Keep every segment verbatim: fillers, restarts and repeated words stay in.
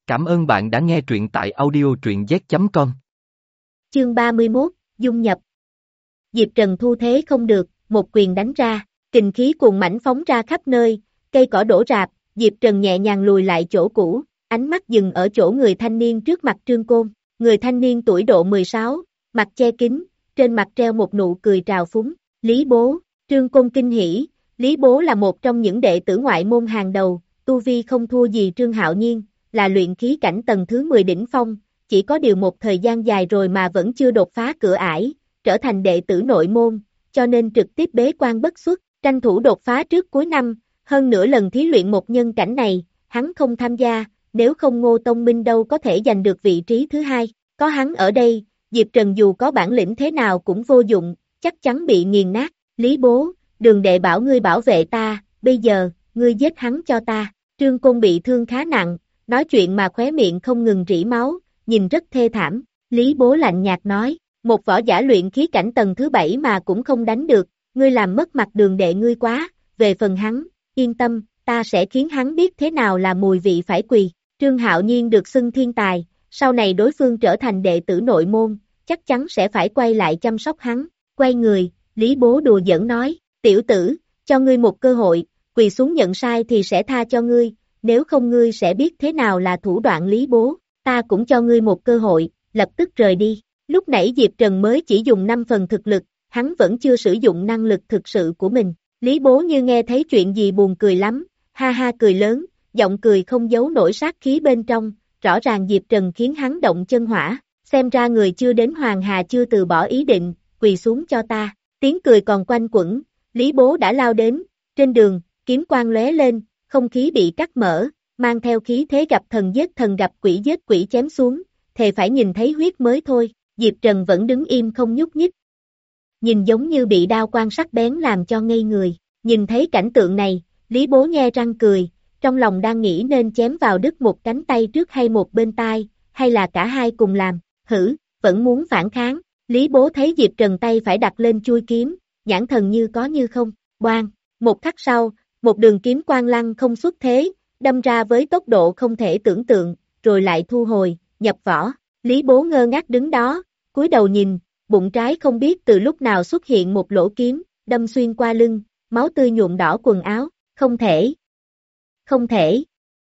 Cảm ơn bạn đã nghe truyện tại audio truyện z chấm com. Chương ba mươi mốt, Dung nhập. Diệp Trần thu thế không được, một quyền đánh ra, kình khí cuồn mãnh phóng ra khắp nơi, cây cỏ đổ rạp, Diệp Trần nhẹ nhàng lùi lại chỗ cũ, ánh mắt dừng ở chỗ người thanh niên trước mặt Trương Côn. Người thanh niên tuổi độ mười sáu, mặt che kính, trên mặt treo một nụ cười trào phúng. Lý Bố, Trương Côn kinh hỉ, Lý Bố là một trong những đệ tử ngoại môn hàng đầu, tu vi không thua gì Trương Hạo Nhiên, là luyện khí cảnh tầng thứ mười đỉnh phong, chỉ có điều một thời gian dài rồi mà vẫn chưa đột phá cửa ải, trở thành đệ tử nội môn, cho nên trực tiếp bế quan bất xuất, tranh thủ đột phá trước cuối năm, hơn nữa lần thí luyện một nhân cảnh này, hắn không tham gia, nếu không Ngô Tông Minh đâu có thể giành được vị trí thứ hai, có hắn ở đây, Diệp Trần dù có bản lĩnh thế nào cũng vô dụng, chắc chắn bị nghiền nát. Lý Bố, Đường đệ bảo ngươi bảo vệ ta, bây giờ, ngươi giết hắn cho ta. Trương Côn bị thương khá nặng, nói chuyện mà khóe miệng không ngừng rỉ máu, nhìn rất thê thảm. Lý Bố lạnh nhạt nói, một võ giả luyện khí cảnh tầng thứ bảy mà cũng không đánh được, ngươi làm mất mặt Đường đệ ngươi quá, về phần hắn, yên tâm, ta sẽ khiến hắn biết thế nào là mùi vị phải quỳ. Trương Hạo Nhiên được xưng thiên tài, sau này đối phương trở thành đệ tử nội môn, chắc chắn sẽ phải quay lại chăm sóc hắn. Quay người, Lý Bố đùa giỡn nói, tiểu tử, cho ngươi một cơ hội, quỳ xuống nhận sai thì sẽ tha cho ngươi, nếu không ngươi sẽ biết thế nào là thủ đoạn. Lý Bố, ta cũng cho ngươi một cơ hội, lập tức rời đi. Lúc nãy Diệp Trần mới chỉ dùng năm phần thực lực, hắn vẫn chưa sử dụng năng lực thực sự của mình. Lý Bố như nghe thấy chuyện gì buồn cười lắm, ha ha cười lớn, giọng cười không giấu nổi sát khí bên trong, rõ ràng Diệp Trần khiến hắn động chân hỏa, xem ra người chưa đến Hoàng Hà chưa từ bỏ ý định, quỳ xuống cho ta. Tiếng cười còn quanh quẩn, Lý Bố đã lao đến, trên đường, kiếm quang lóe lên, không khí bị cắt mở, mang theo khí thế gặp thần giết thần gặp quỷ giết quỷ chém xuống, thề phải nhìn thấy huyết mới thôi. Diệp Trần vẫn đứng im không nhúc nhích, nhìn giống như bị đao quang sắc bén làm cho ngây người. Nhìn thấy cảnh tượng này, Lý Bố nhe răng cười, trong lòng đang nghĩ nên chém vào đứt một cánh tay trước hay một bên tai, hay là cả hai cùng làm. Hử, vẫn muốn phản kháng. Lý Bố thấy Diệp Trần tay phải đặt lên chuôi kiếm, nhãn thần như có như không, boang, một khắc sau, một đường kiếm quang lăng không xuất thế, đâm ra với tốc độ không thể tưởng tượng, rồi lại thu hồi, nhập vỏ. Lý Bố ngơ ngác đứng đó, cúi đầu nhìn, bụng trái không biết từ lúc nào xuất hiện một lỗ kiếm, đâm xuyên qua lưng, máu tươi nhuộm đỏ quần áo. Không thể, không thể.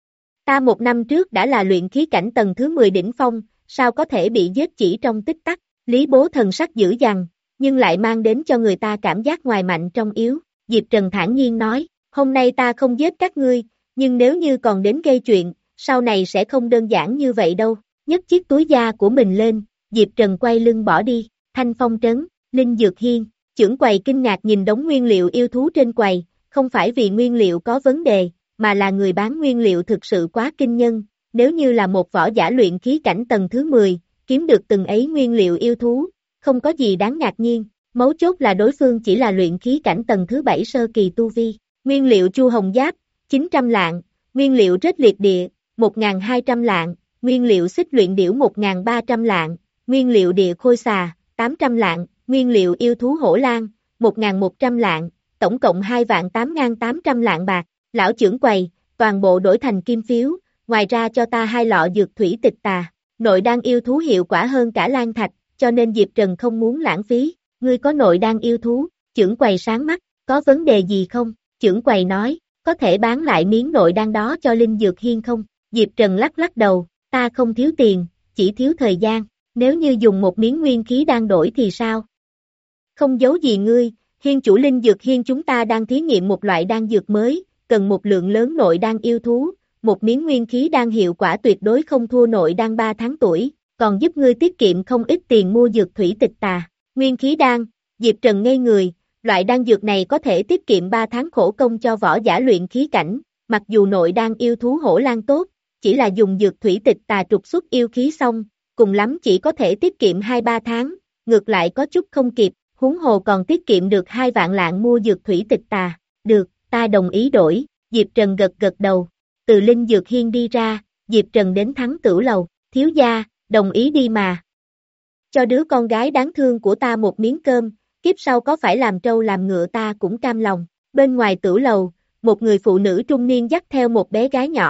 Ta một năm trước đã là luyện khí cảnh tầng thứ mười đỉnh phong, sao có thể bị giết chỉ trong tích tắc. Lý Bố thần sắc dữ dằn, nhưng lại mang đến cho người ta cảm giác ngoài mạnh trong yếu. Diệp Trần thản nhiên nói, hôm nay ta không giết các ngươi, nhưng nếu như còn đến gây chuyện, sau này sẽ không đơn giản như vậy đâu. Nhấc chiếc túi da của mình lên, Diệp Trần quay lưng bỏ đi. Thanh Phong trấn, Linh Dược Hiên, trưởng quầy kinh ngạc nhìn đống nguyên liệu yêu thú trên quầy, không phải vì nguyên liệu có vấn đề, mà là người bán nguyên liệu thực sự quá kinh nhân. Nếu như là một võ giả luyện khí cảnh tầng thứ mười, kiếm được từng ấy nguyên liệu yêu thú, không có gì đáng ngạc nhiên, mấu chốt là đối phương chỉ là luyện khí cảnh tầng thứ bảy sơ kỳ tu vi. Nguyên liệu chu hồng giáp, chín trăm lạng, nguyên liệu rết liệt địa, một nghìn hai trăm lạng, nguyên liệu xích luyện điểu một nghìn ba trăm lạng, nguyên liệu địa khôi xà, tám trăm lạng, nguyên liệu yêu thú hổ lang, một nghìn một trăm lạng, tổng cộng hai vạn tám nghìn tám trăm lạng bạc. Lão trưởng quầy, toàn bộ đổi thành kim phiếu, ngoài ra cho ta hai lọ dược thủy tịch tà. Nội đan yêu thú hiệu quả hơn cả lan thạch, cho nên Diệp Trần không muốn lãng phí. Ngươi có nội đan yêu thú? Trưởng quầy sáng mắt, có vấn đề gì không? Trưởng quầy nói, có thể bán lại miếng nội đan đó cho Linh Dược Hiên không? Diệp Trần lắc lắc đầu, ta không thiếu tiền, chỉ thiếu thời gian. Nếu như dùng một miếng nguyên khí đan đổi thì sao? Không giấu gì ngươi, Hiên chủ Linh Dược Hiên chúng ta đang thí nghiệm một loại đan dược mới, cần một lượng lớn nội đan yêu thú. Một miếng nguyên khí đan hiệu quả tuyệt đối không thua nội đan ba tháng tuổi, còn giúp ngươi tiết kiệm không ít tiền mua dược thủy tịch tà. Nguyên khí đan, Diệp Trần ngây người, loại đan dược này có thể tiết kiệm ba tháng khổ công cho võ giả luyện khí cảnh, mặc dù nội đan yêu thú hổ lang tốt, chỉ là dùng dược thủy tịch tà trục xuất yêu khí xong, cùng lắm chỉ có thể tiết kiệm hai ba tháng, ngược lại có chút không kịp, huống hồ còn tiết kiệm được hai vạn lạng mua dược thủy tịch tà. Được, ta đồng ý đổi. Diệp Trần gật gật đầu. Từ Linh Dược Hiên đi ra, Diệp Trần đến Thắng Tửu Lầu, thiếu gia, đồng ý đi mà. Cho đứa con gái đáng thương của ta một miếng cơm, kiếp sau có phải làm trâu làm ngựa ta cũng cam lòng. Bên ngoài Tửu Lầu, một người phụ nữ trung niên dắt theo một bé gái nhỏ,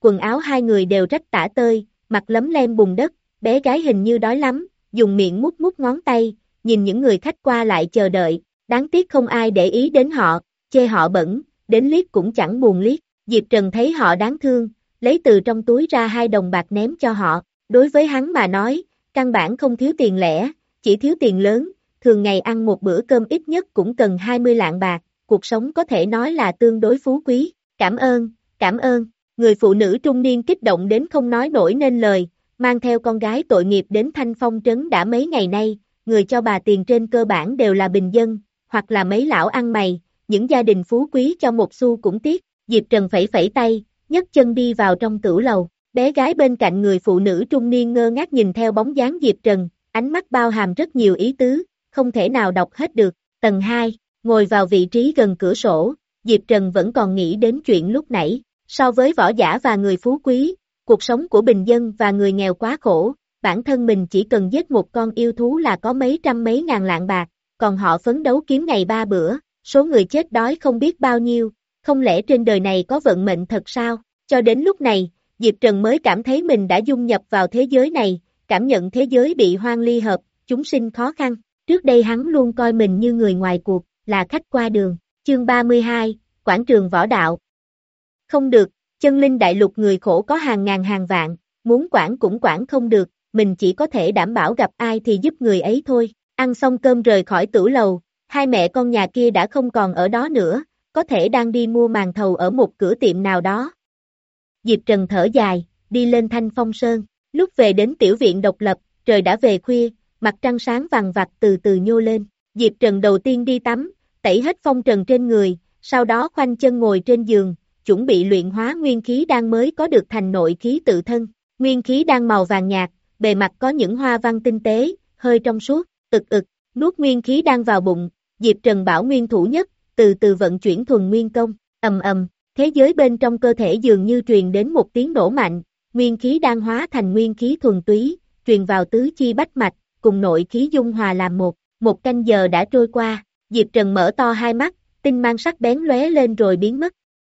quần áo hai người đều rách tả tơi, mặt lấm lem bùn đất, bé gái hình như đói lắm, dùng miệng mút mút ngón tay, nhìn những người khách qua lại chờ đợi, đáng tiếc không ai để ý đến họ, chê họ bẩn, đến liếc cũng chẳng buồn liếc. Diệp Trần thấy họ đáng thương, lấy từ trong túi ra hai đồng bạc ném cho họ, đối với hắn mà nói, căn bản không thiếu tiền lẻ, chỉ thiếu tiền lớn, thường ngày ăn một bữa cơm ít nhất cũng cần hai mươi lạng bạc, cuộc sống có thể nói là tương đối phú quý, cảm ơn, cảm ơn, người phụ nữ trung niên kích động đến không nói nổi nên lời, mang theo con gái tội nghiệp đến Thanh Phong trấn đã mấy ngày nay, người cho bà tiền trên cơ bản đều là bình dân, hoặc là mấy lão ăn mày, những gia đình phú quý cho một xu cũng tiếc. Diệp Trần phẩy phẩy tay, nhấc chân đi vào trong tửu lầu, bé gái bên cạnh người phụ nữ trung niên ngơ ngác nhìn theo bóng dáng Diệp Trần, ánh mắt bao hàm rất nhiều ý tứ, không thể nào đọc hết được. Tầng hai, ngồi vào vị trí gần cửa sổ, Diệp Trần vẫn còn nghĩ đến chuyện lúc nãy, so với võ giả và người phú quý, cuộc sống của bình dân và người nghèo quá khổ, bản thân mình chỉ cần giết một con yêu thú là có mấy trăm mấy ngàn lạng bạc, còn họ phấn đấu kiếm ngày ba bữa, số người chết đói không biết bao nhiêu. Không lẽ trên đời này có vận mệnh thật sao? Cho đến lúc này, Diệp Trần mới cảm thấy mình đã dung nhập vào thế giới này, cảm nhận thế giới bị hoang ly hợp, chúng sinh khó khăn. Trước đây hắn luôn coi mình như người ngoài cuộc, là khách qua đường. Chương ba mươi hai, Quảng trường võ đạo. Không được, chân linh đại lục người khổ có hàng ngàn hàng vạn, muốn quản cũng quản không được, mình chỉ có thể đảm bảo gặp ai thì giúp người ấy thôi. Ăn xong cơm rời khỏi tửu lầu, hai mẹ con nhà kia đã không còn ở đó nữa, có thể đang đi mua màn thầu ở một cửa tiệm nào đó. Diệp Trần thở dài, đi lên Thanh Phong Sơn, lúc về đến tiểu viện độc lập, trời đã về khuya, mặt trăng sáng vằng vặc từ từ nhô lên. Diệp Trần đầu tiên đi tắm, tẩy hết phong trần trên người, sau đó khoanh chân ngồi trên giường, chuẩn bị luyện hóa nguyên khí đan mới có được thành nội khí tự thân. Nguyên khí đan màu vàng nhạt, bề mặt có những hoa văn tinh tế, hơi trong suốt, ực ực, nuốt nguyên khí đan vào bụng, Diệp Trần bảo nguyên thủ nhất, từ từ vận chuyển thuần nguyên công, ầm ầm, thế giới bên trong cơ thể dường như truyền đến một tiếng nổ mạnh, nguyên khí đan hóa thành nguyên khí thuần túy, truyền vào tứ chi bách mạch, cùng nội khí dung hòa làm một, một canh giờ đã trôi qua, Diệp Trần mở to hai mắt, tinh mang sắc bén lóe lên rồi biến mất.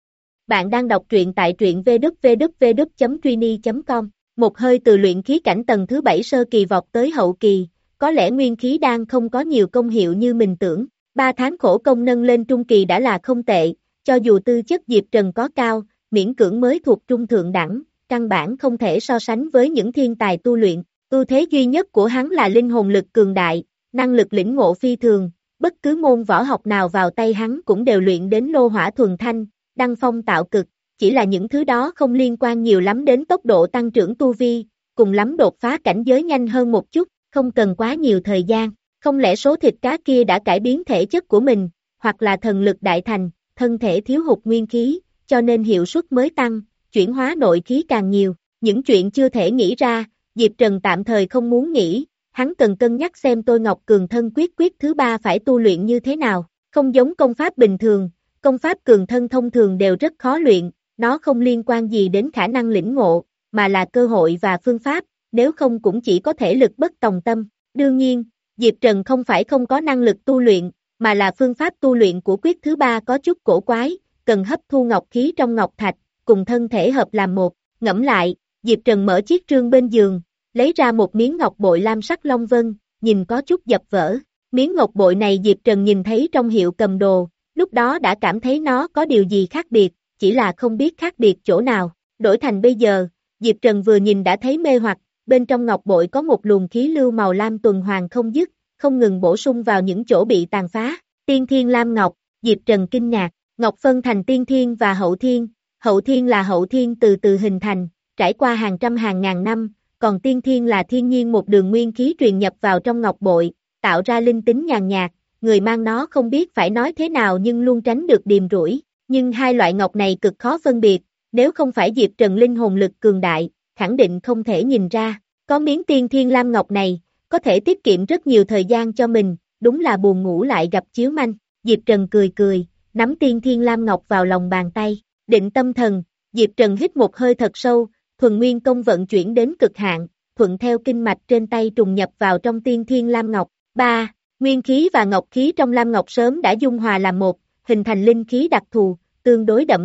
Bạn đang đọc truyện tại truyện v w w w chấm triny chấm com, một hơi từ luyện khí cảnh tầng thứ bảy sơ kỳ vọt tới hậu kỳ, có lẽ nguyên khí đan không có nhiều công hiệu như mình tưởng. Ba tháng khổ công nâng lên trung kỳ đã là không tệ, cho dù tư chất Diệp Trần có cao, miễn cưỡng mới thuộc trung thượng đẳng, căn bản không thể so sánh với những thiên tài tu luyện. Ưu thế duy nhất của hắn là linh hồn lực cường đại, năng lực lĩnh ngộ phi thường, bất cứ môn võ học nào vào tay hắn cũng đều luyện đến lô hỏa thuần thanh, đăng phong tạo cực, chỉ là những thứ đó không liên quan nhiều lắm đến tốc độ tăng trưởng tu vi, cùng lắm đột phá cảnh giới nhanh hơn một chút, không cần quá nhiều thời gian. Không lẽ số thịt cá kia đã cải biến thể chất của mình, hoặc là thần lực đại thành, thân thể thiếu hụt nguyên khí, cho nên hiệu suất mới tăng, chuyển hóa nội khí càng nhiều. Những chuyện chưa thể nghĩ ra, Diệp Trần tạm thời không muốn nghĩ, hắn cần cân nhắc xem Tôi Ngọc Cường Thân Quyết quyết thứ ba phải tu luyện như thế nào. Không giống công pháp bình thường, công pháp cường thân thông thường đều rất khó luyện, nó không liên quan gì đến khả năng lĩnh ngộ, mà là cơ hội và phương pháp, nếu không cũng chỉ có thể lực bất tòng tâm. Đương nhiên, Diệp Trần không phải không có năng lực tu luyện, mà là phương pháp tu luyện của quyết thứ ba có chút cổ quái, cần hấp thu ngọc khí trong ngọc thạch, cùng thân thể hợp làm một. Ngẫm lại, Diệp Trần mở chiếc trương bên giường, lấy ra một miếng ngọc bội lam sắc long vân, nhìn có chút dập vỡ. Miếng ngọc bội này Diệp Trần nhìn thấy trong hiệu cầm đồ, lúc đó đã cảm thấy nó có điều gì khác biệt, chỉ là không biết khác biệt chỗ nào. Đổi thành bây giờ, Diệp Trần vừa nhìn đã thấy mê hoặc, bên trong ngọc bội có một luồng khí lưu màu lam tuần hoàn không dứt, không ngừng bổ sung vào những chỗ bị tàn phá. Tiên thiên lam ngọc, Diệp Trần kinh ngạc, ngọc phân thành tiên thiên và hậu thiên, hậu thiên là hậu thiên từ từ hình thành, trải qua hàng trăm hàng ngàn năm, còn tiên thiên là thiên nhiên một đường nguyên khí truyền nhập vào trong ngọc bội, tạo ra linh tính nhàn nhạt, người mang nó không biết phải nói thế nào nhưng luôn tránh được điềm rủi, nhưng hai loại ngọc này cực khó phân biệt, nếu không phải Diệp Trần linh hồn lực cường đại, khẳng định không thể nhìn ra, có miếng tiên thiên lam ngọc này, có thể tiết kiệm rất nhiều thời gian cho mình, đúng là buồn ngủ lại gặp chiếu manh. Diệp Trần cười cười, nắm tiên thiên lam ngọc vào lòng bàn tay, định tâm thần, Diệp Trần hít một hơi thật sâu, thuần nguyên công vận chuyển đến cực hạn, thuận theo kinh mạch trên tay trùng nhập vào trong tiên thiên lam ngọc. ba. Nguyên khí và ngọc khí trong lam ngọc sớm đã dung hòa làm một, hình thành linh khí đặc thù, tương đối đậm đặc,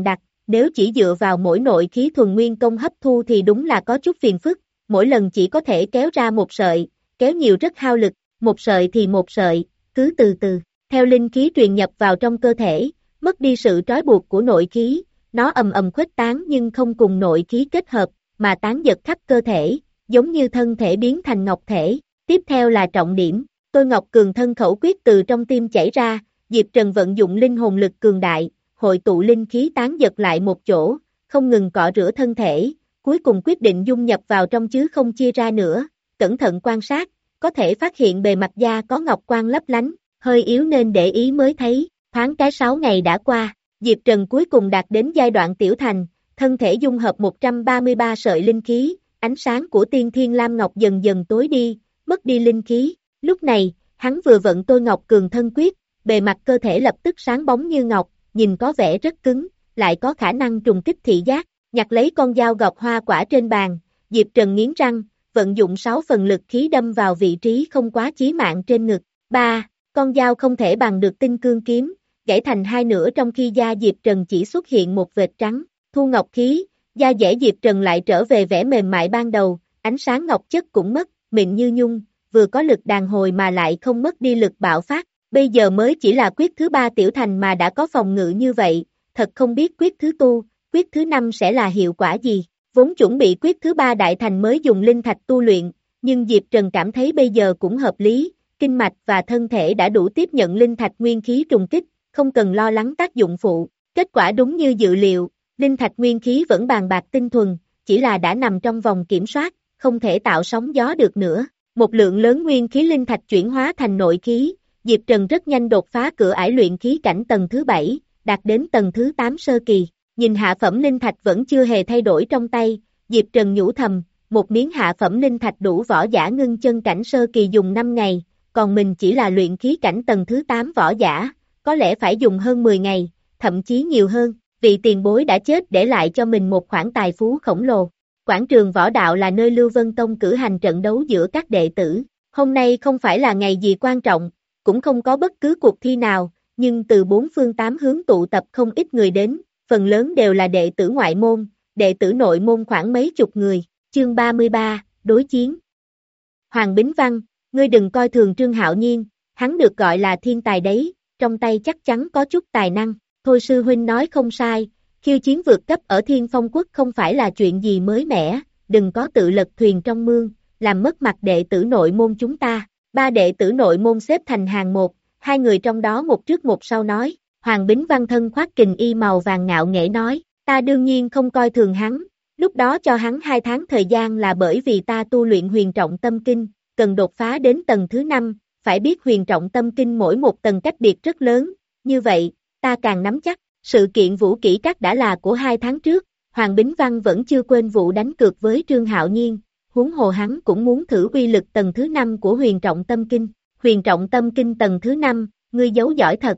nếu chỉ dựa vào mỗi nội khí thuần nguyên công hấp thu thì đúng là có chút phiền phức, mỗi lần chỉ có thể kéo ra một sợi, kéo nhiều rất hao lực, một sợi thì một sợi, cứ từ từ, theo linh khí truyền nhập vào trong cơ thể, mất đi sự trói buộc của nội khí, nó ầm ầm khuếch tán nhưng không cùng nội khí kết hợp, mà tán giật khắp cơ thể, giống như thân thể biến thành ngọc thể. Tiếp theo là trọng điểm, Tôi Ngọc Cường thân khẩu quyết từ trong tim chảy ra, Diệp Trần vận dụng linh hồn lực cường đại, hội tụ linh khí tán giật lại một chỗ, không ngừng cọ rửa thân thể, cuối cùng quyết định dung nhập vào trong chứ không chia ra nữa, cẩn thận quan sát, có thể phát hiện bề mặt da có ngọc quang lấp lánh, hơi yếu nên để ý mới thấy, thoáng cái sáu ngày đã qua, Diệp Trần cuối cùng đạt đến giai đoạn tiểu thành, thân thể dung hợp một trăm ba mươi ba sợi linh khí, ánh sáng của tiên thiên lam ngọc dần dần tối đi, mất đi linh khí, lúc này, hắn vừa vận Tôi Ngọc Cường thân quyết, bề mặt cơ thể lập tức sáng bóng như ngọc, nhìn có vẻ rất cứng, lại có khả năng trùng kích thị giác, nhặt lấy con dao gọt hoa quả trên bàn, Diệp Trần nghiến răng, vận dụng sáu phần lực khí đâm vào vị trí không quá chí mạng trên ngực, ba, con dao không thể bằng được tinh cương kiếm, gãy thành hai nửa trong khi da Diệp Trần chỉ xuất hiện một vệt trắng, thu ngọc khí, da dẻ Diệp Trần lại trở về vẻ mềm mại ban đầu, ánh sáng ngọc chất cũng mất, mịn như nhung, vừa có lực đàn hồi mà lại không mất đi lực bạo phát, bây giờ mới chỉ là quyết thứ ba tiểu thành mà đã có phòng ngự như vậy, thật không biết quyết thứ tu, quyết thứ năm sẽ là hiệu quả gì, vốn chuẩn bị quyết thứ ba đại thành mới dùng linh thạch tu luyện, nhưng Diệp Trần cảm thấy bây giờ cũng hợp lý, kinh mạch và thân thể đã đủ tiếp nhận linh thạch nguyên khí trùng kích, không cần lo lắng tác dụng phụ, kết quả đúng như dự liệu, linh thạch nguyên khí vẫn bàn bạc tinh thuần, chỉ là đã nằm trong vòng kiểm soát, không thể tạo sóng gió được nữa. Một lượng lớn nguyên khí linh thạch chuyển hóa thành nội khí, Diệp Trần rất nhanh đột phá cửa ải luyện khí cảnh tầng thứ bảy, đạt đến tầng thứ tám sơ kỳ. Nhìn hạ phẩm linh thạch vẫn chưa hề thay đổi trong tay, Diệp Trần nhủ thầm, một miếng hạ phẩm linh thạch đủ võ giả ngưng chân cảnh sơ kỳ dùng năm ngày, còn mình chỉ là luyện khí cảnh tầng thứ tám võ giả, có lẽ phải dùng hơn mười ngày, thậm chí nhiều hơn, vì tiền bối đã chết để lại cho mình một khoản tài phú khổng lồ. Quảng trường võ đạo là nơi Lưu Vân Tông cử hành trận đấu giữa các đệ tử. Hôm nay không phải là ngày gì quan trọng, cũng không có bất cứ cuộc thi nào, nhưng từ bốn phương tám hướng tụ tập không ít người đến, phần lớn đều là đệ tử ngoại môn, đệ tử nội môn khoảng mấy chục người. Chương ba mươi ba, đối chiến. Hoàng Bính Văn, ngươi đừng coi thường Trương Hạo Nhiên, hắn được gọi là thiên tài đấy, trong tay chắc chắn có chút tài năng. Thôi sư huynh nói không sai. Khiêu chiến vượt cấp ở Thiên Phong Quốc không phải là chuyện gì mới mẻ, đừng có tự lật thuyền trong mương, làm mất mặt đệ tử nội môn chúng ta. Ba đệ tử nội môn xếp thành hàng một, hai người trong đó một trước một sau nói, Hoàng Bính Văn thân khoác kình y màu vàng ngạo nghễ nói, ta đương nhiên không coi thường hắn, lúc đó cho hắn hai tháng thời gian là bởi vì ta tu luyện huyền trọng tâm kinh, cần đột phá đến tầng thứ năm, phải biết huyền trọng tâm kinh mỗi một tầng cách biệt rất lớn, như vậy, ta càng nắm chắc. Sự kiện Vũ Kỹ Các đã là của hai tháng trước, Hoàng Bính Văn vẫn chưa quên vụ đánh cược với Trương Hạo Nhiên, huống hồ hắn cũng muốn thử uy lực tầng thứ năm của huyền trọng tâm kinh. Huyền trọng tâm kinh tầng thứ năm, ngươi giấu giỏi thật.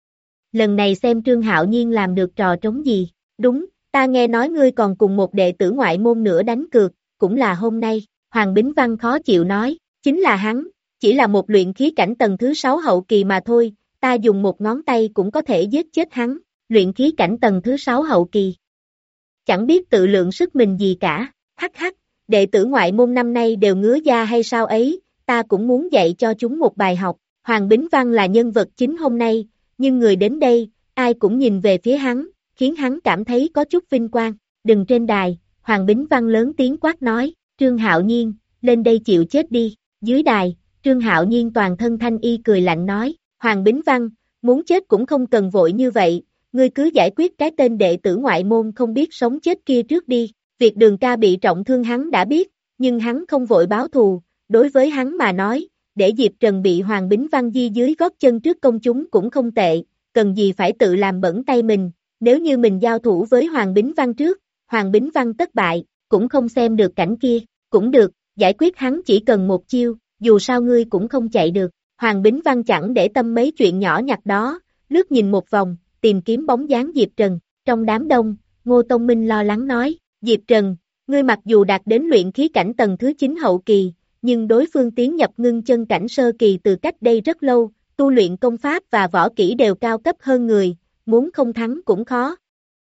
Lần này xem Trương Hạo Nhiên làm được trò trống gì, đúng, ta nghe nói ngươi còn cùng một đệ tử ngoại môn nữa đánh cược, cũng là hôm nay, Hoàng Bính Văn khó chịu nói, chính là hắn, chỉ là một luyện khí cảnh tầng thứ sáu hậu kỳ mà thôi, ta dùng một ngón tay cũng có thể giết chết hắn. Luyện khí cảnh tầng thứ sáu hậu kỳ. Chẳng biết tự lượng sức mình gì cả, hắc hắc, đệ tử ngoại môn năm nay đều ngứa da hay sao ấy, ta cũng muốn dạy cho chúng một bài học. Hoàng Bính Văn là nhân vật chính hôm nay, nhưng người đến đây, ai cũng nhìn về phía hắn, khiến hắn cảm thấy có chút vinh quang. Đừng trên đài, Hoàng Bính Văn lớn tiếng quát nói, Trương Hạo Nhiên, lên đây chịu chết đi. Dưới đài, Trương Hạo Nhiên toàn thân thanh y cười lạnh nói, Hoàng Bính Văn, muốn chết cũng không cần vội như vậy. Ngươi cứ giải quyết cái tên đệ tử ngoại môn không biết sống chết kia trước đi, việc Đường ca bị trọng thương hắn đã biết, nhưng hắn không vội báo thù, đối với hắn mà nói, để Diệp Trần bị Hoàng Bính Văn di dưới gót chân trước công chúng cũng không tệ, cần gì phải tự làm bẩn tay mình, nếu như mình giao thủ với Hoàng Bính Văn trước, Hoàng Bính Văn thất bại, cũng không xem được cảnh kia, cũng được, giải quyết hắn chỉ cần một chiêu, dù sao ngươi cũng không chạy được, Hoàng Bính Văn chẳng để tâm mấy chuyện nhỏ nhặt đó, lướt nhìn một vòng, tìm kiếm bóng dáng Diệp Trần, trong đám đông, Ngô Tông Minh lo lắng nói, Diệp Trần, ngươi mặc dù đạt đến luyện khí cảnh tầng thứ chín hậu kỳ, nhưng đối phương tiến nhập ngưng chân cảnh sơ kỳ từ cách đây rất lâu, tu luyện công pháp và võ kỹ đều cao cấp hơn người, muốn không thắng cũng khó.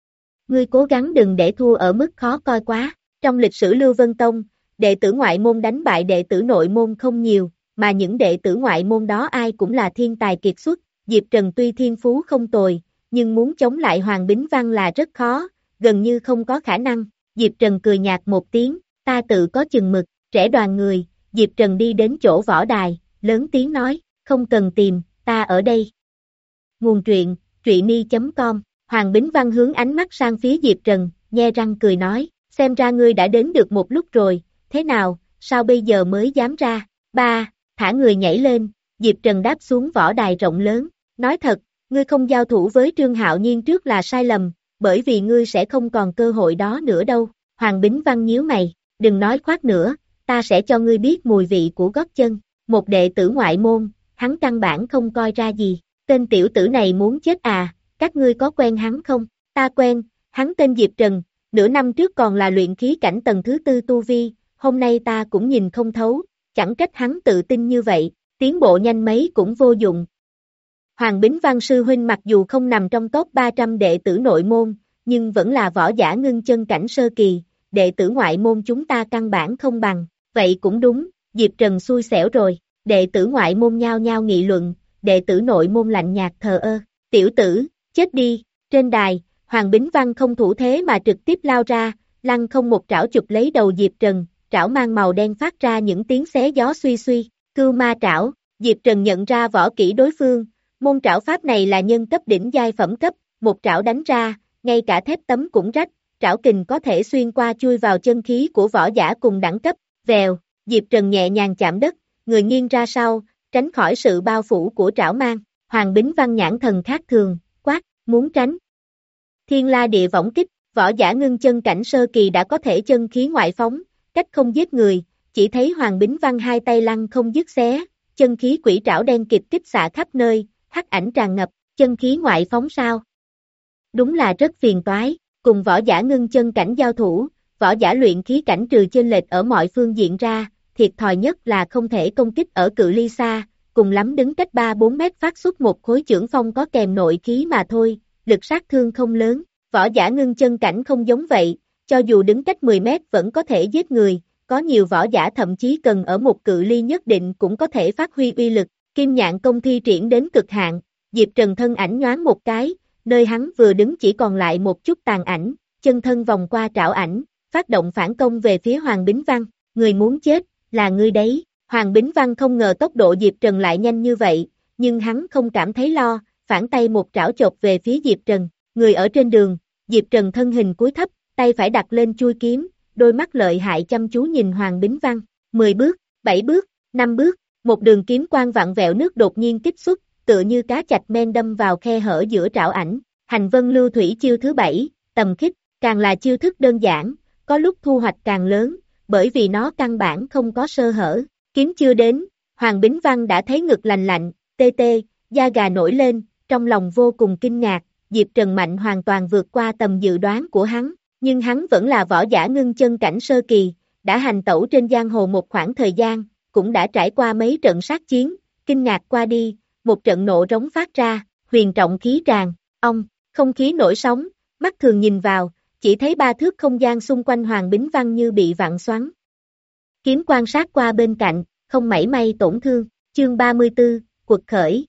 ngươi cố gắng đừng để thua ở mức khó coi quá. Trong lịch sử Lưu Vân Tông, đệ tử ngoại môn đánh bại đệ tử nội môn không nhiều, mà những đệ tử ngoại môn đó ai cũng là thiên tài kiệt xuất. Diệp Trần tuy thiên phú không tồi, nhưng muốn chống lại Hoàng Bính Văn là rất khó, gần như không có khả năng. Diệp Trần cười nhạt một tiếng, ta tự có chừng mực. Trẻ đoàn người, Diệp Trần đi đến chỗ võ đài, lớn tiếng nói, không cần tìm, ta ở đây. Nguồn truyện, truyện chấm com. Hoàng Bính Văn hướng ánh mắt sang phía Diệp Trần, nhe răng cười nói, xem ra ngươi đã đến được một lúc rồi, thế nào, sao bây giờ mới dám ra? Ba, thả người nhảy lên, Diệp Trần đáp xuống võ đài rộng lớn, nói thật, ngươi không giao thủ với Trương Hạo Nhiên trước là sai lầm, bởi vì ngươi sẽ không còn cơ hội đó nữa đâu. Hoàng Bính Văn nhíu mày, đừng nói khoác nữa, ta sẽ cho ngươi biết mùi vị của gót chân. Một đệ tử ngoại môn, hắn căn bản không coi ra gì, tên tiểu tử này muốn chết à, các ngươi có quen hắn không? Ta quen, hắn tên Diệp Trần, nửa năm trước còn là luyện khí cảnh tầng thứ tư tu vi, hôm nay ta cũng nhìn không thấu, chẳng trách hắn tự tin như vậy, tiến bộ nhanh mấy cũng vô dụng. Hoàng Bính Văn sư huynh mặc dù không nằm trong top ba trăm đệ tử nội môn, nhưng vẫn là võ giả ngưng chân cảnh sơ kỳ, đệ tử ngoại môn chúng ta căn bản không bằng, vậy cũng đúng, Diệp Trần xui xẻo rồi, đệ tử ngoại môn nhao nhao nghị luận, đệ tử nội môn lạnh nhạt thờ ơ, tiểu tử, chết đi, trên đài, Hoàng Bính Văn không thủ thế mà trực tiếp lao ra, lăng không một trảo chụp lấy đầu Diệp Trần, trảo mang màu đen phát ra những tiếng xé gió suy suy, cưu ma trảo, Diệp Trần nhận ra võ kỹ đối phương, môn trảo pháp này là nhân cấp đỉnh giai phẩm cấp, một trảo đánh ra, ngay cả thép tấm cũng rách, trảo kình có thể xuyên qua chui vào chân khí của võ giả cùng đẳng cấp, vèo, Diệp Trần nhẹ nhàng chạm đất, người nghiêng ra sau, tránh khỏi sự bao phủ của trảo mang, Hoàng Bính Văn nhãn thần khác thường, quát, muốn tránh. Thiên la địa võng kích, võ giả ngưng chân cảnh sơ kỳ đã có thể chân khí ngoại phóng, cách không giết người, chỉ thấy Hoàng Bính Văn hai tay lăng không dứt xé, chân khí quỷ trảo đen kịt kích xạ khắp nơi, hắc ảnh tràn ngập, chân khí ngoại phóng sao? Đúng là rất phiền toái, cùng võ giả ngưng chân cảnh giao thủ, võ giả luyện khí cảnh trừ chênh lệch ở mọi phương diện ra, thiệt thòi nhất là không thể công kích ở cự ly xa, cùng lắm đứng cách ba bốn mét phát xuất một khối chưởng phong có kèm nội khí mà thôi, lực sát thương không lớn, võ giả ngưng chân cảnh không giống vậy, cho dù đứng cách mười mét vẫn có thể giết người, có nhiều võ giả thậm chí cần ở một cự ly nhất định cũng có thể phát huy uy lực, kim nhạn công thi triển đến cực hạn, Diệp Trần thân ảnh nhoáng một cái, nơi hắn vừa đứng chỉ còn lại một chút tàn ảnh, chân thân vòng qua trảo ảnh, phát động phản công về phía Hoàng Bính Văn, người muốn chết, là ngươi đấy, Hoàng Bính Văn không ngờ tốc độ Diệp Trần lại nhanh như vậy, nhưng hắn không cảm thấy lo, phản tay một trảo chộp về phía Diệp Trần, người ở trên đường, Diệp Trần thân hình cúi thấp, tay phải đặt lên chui kiếm, đôi mắt lợi hại chăm chú nhìn Hoàng Bính Văn, mười bước, bảy bước, năm bước, một đường kiếm quang vặn vẹo nước đột nhiên kích xuất, tựa như cá chạch men đâm vào khe hở giữa trảo ảnh, hành vân lưu thủy chiêu thứ bảy, tầm khích, càng là chiêu thức đơn giản, có lúc thu hoạch càng lớn, bởi vì nó căn bản không có sơ hở, kiếm chưa đến, Hoàng Bính Văn đã thấy ngực lành lạnh, tê tê, da gà nổi lên, trong lòng vô cùng kinh ngạc, Diệp Trần mạnh hoàn toàn vượt qua tầm dự đoán của hắn, nhưng hắn vẫn là võ giả ngưng chân cảnh sơ kỳ, đã hành tẩu trên giang hồ một khoảng thời gian, cũng đã trải qua mấy trận sát chiến, kinh ngạc qua đi, một trận nộ rống phát ra, huyền trọng khí tràn, ông, không khí nổi sóng, mắt thường nhìn vào, chỉ thấy ba thước không gian xung quanh Hoàng Bính Văn như bị vặn xoắn. Kiếm quan sát qua bên cạnh, không mảy may tổn thương, chương ba mươi tư, quật khởi.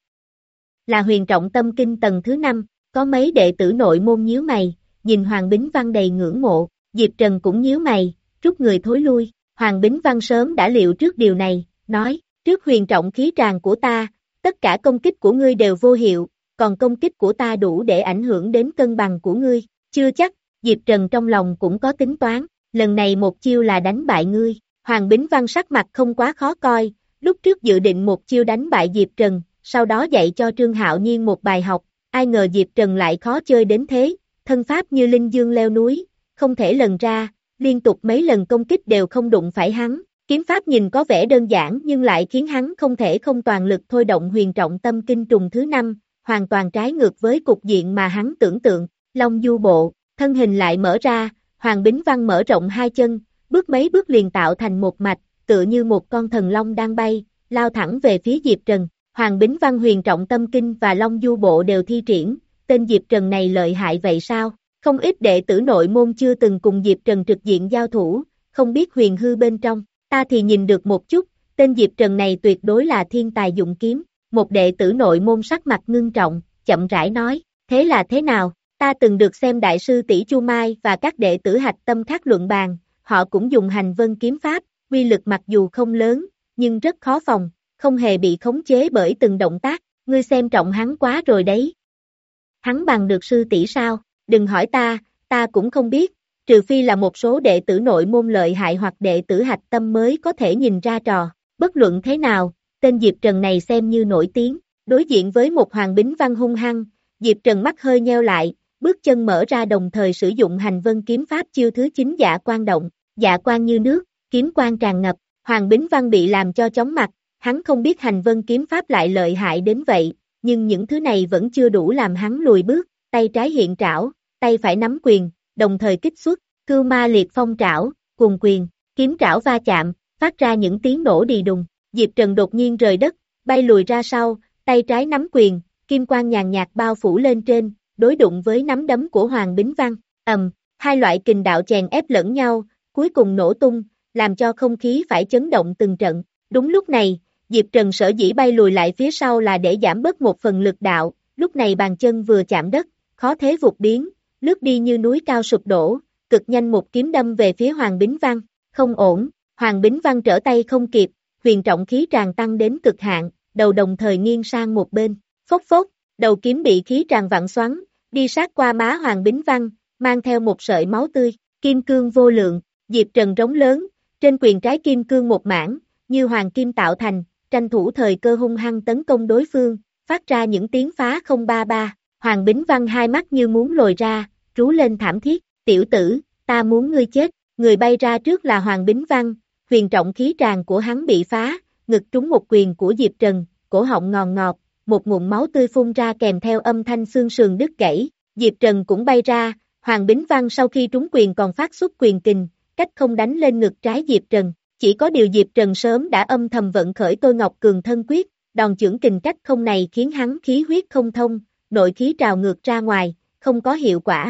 Là huyền trọng tâm kinh tầng thứ năm, có mấy đệ tử nội môn nhíu mày, nhìn Hoàng Bính Văn đầy ngưỡng mộ, Diệp Trần cũng nhíu mày, rút người thối lui, Hoàng Bính Văn sớm đã liệu trước điều này, nói, trước huyền trọng khí tràn của ta, tất cả công kích của ngươi đều vô hiệu, còn công kích của ta đủ để ảnh hưởng đến cân bằng của ngươi, chưa chắc, Diệp Trần trong lòng cũng có tính toán, lần này một chiêu là đánh bại ngươi, Hoàng Bính Văn sắc mặt không quá khó coi, lúc trước dự định một chiêu đánh bại Diệp Trần, sau đó dạy cho Trương Hạo Nhiên một bài học, ai ngờ Diệp Trần lại khó chơi đến thế, thân pháp như linh dương leo núi, không thể lần ra, liên tục mấy lần công kích đều không đụng phải hắn, kiếm pháp nhìn có vẻ đơn giản nhưng lại khiến hắn không thể không toàn lực thôi động huyền trọng tâm kinh trùng thứ năm, hoàn toàn trái ngược với cục diện mà hắn tưởng tượng, Long Du Bộ, thân hình lại mở ra, Hoàng Bính Văn mở rộng hai chân, bước mấy bước liền tạo thành một mạch, tựa như một con thần long đang bay, lao thẳng về phía Diệp Trần, Hoàng Bính Văn huyền trọng tâm kinh và Long Du Bộ đều thi triển, tên Diệp Trần này lợi hại vậy sao, Không ít đệ tử nội môn chưa từng cùng Diệp Trần trực diện giao thủ, không biết huyền hư bên trong, ta thì nhìn được một chút, tên Diệp Trần này tuyệt đối là thiên tài dụng kiếm, một đệ tử nội môn sắc mặt ngưng trọng, chậm rãi nói, thế là thế nào, ta từng được xem đại sư tỷ Chu Mai và các đệ tử hạch tâm khác luận bàn, họ cũng dùng hành vân kiếm pháp, uy lực mặc dù không lớn, nhưng rất khó phòng, không hề bị khống chế bởi từng động tác, ngươi xem trọng hắn quá rồi đấy. Hắn bằng được sư tỷ sao, đừng hỏi ta, ta cũng không biết, trừ phi là một số đệ tử nội môn lợi hại hoặc đệ tử hạch tâm mới có thể nhìn ra trò, bất luận thế nào, tên Diệp Trần này xem như nổi tiếng, đối diện với một Hoàng Bính Văn hung hăng, Diệp Trần mắt hơi nheo lại, bước chân mở ra đồng thời sử dụng hành vân kiếm pháp chiêu thứ chín dạ quan động, dạ quan như nước, kiếm quan tràn ngập, Hoàng Bính Văn bị làm cho chóng mặt, hắn không biết hành vân kiếm pháp lại lợi hại đến vậy, nhưng những thứ này vẫn chưa đủ làm hắn lùi bước, tay trái hiện trảo, tay phải nắm quyền, đồng thời kích xuất, cưu ma liệt phong trảo, cùng quyền, kiếm trảo va chạm, phát ra những tiếng nổ đì đùng, Diệp Trần đột nhiên rời đất, bay lùi ra sau, tay trái nắm quyền, kim quang nhàn nhạt bao phủ lên trên, đối đụng với nắm đấm của Hoàng Bính Văn, ầm, hai loại kình đạo chèn ép lẫn nhau, cuối cùng nổ tung, làm cho không khí phải chấn động từng trận, đúng lúc này, Diệp Trần sở dĩ bay lùi lại phía sau là để giảm bớt một phần lực đạo, lúc này bàn chân vừa chạm đất, khó thế vụt biến, lướt đi như núi cao sụp đổ, cực nhanh một kiếm đâm về phía Hoàng Bính Văn, không ổn, Hoàng Bính Văn trở tay không kịp, huyền trọng khí tràn tăng đến cực hạn, đầu đồng thời nghiêng sang một bên, phốc phốc, đầu kiếm bị khí tràn vặn xoắn, đi sát qua má Hoàng Bính Văn, mang theo một sợi máu tươi, kim cương vô lượng, Diệp Trần rống lớn, trên quyền trái kim cương một mảng, như hoàng kim tạo thành, tranh thủ thời cơ hung hăng tấn công đối phương, phát ra những tiếng phá không ba ba, Hoàng Bính Văn hai mắt như muốn lồi ra, rú lên thảm thiết, tiểu tử, ta muốn ngươi chết, người bay ra trước là Hoàng Bính Văn, huyền trọng khí tràn của hắn bị phá, ngực trúng một quyền của Diệp Trần, cổ họng ngòn ngọt, một ngụm máu tươi phun ra kèm theo âm thanh xương sườn đứt gãy, Diệp Trần cũng bay ra, Hoàng Bính Văn sau khi trúng quyền còn phát xuất quyền kình, cách không đánh lên ngực trái Diệp Trần, chỉ có điều Diệp Trần sớm đã âm thầm vận khởi Tôi Ngọc Cường Thân Quyết, đòn chưởng kình cách không này khiến hắn khí huyết không thông, nội khí trào ngược ra ngoài, không có hiệu quả.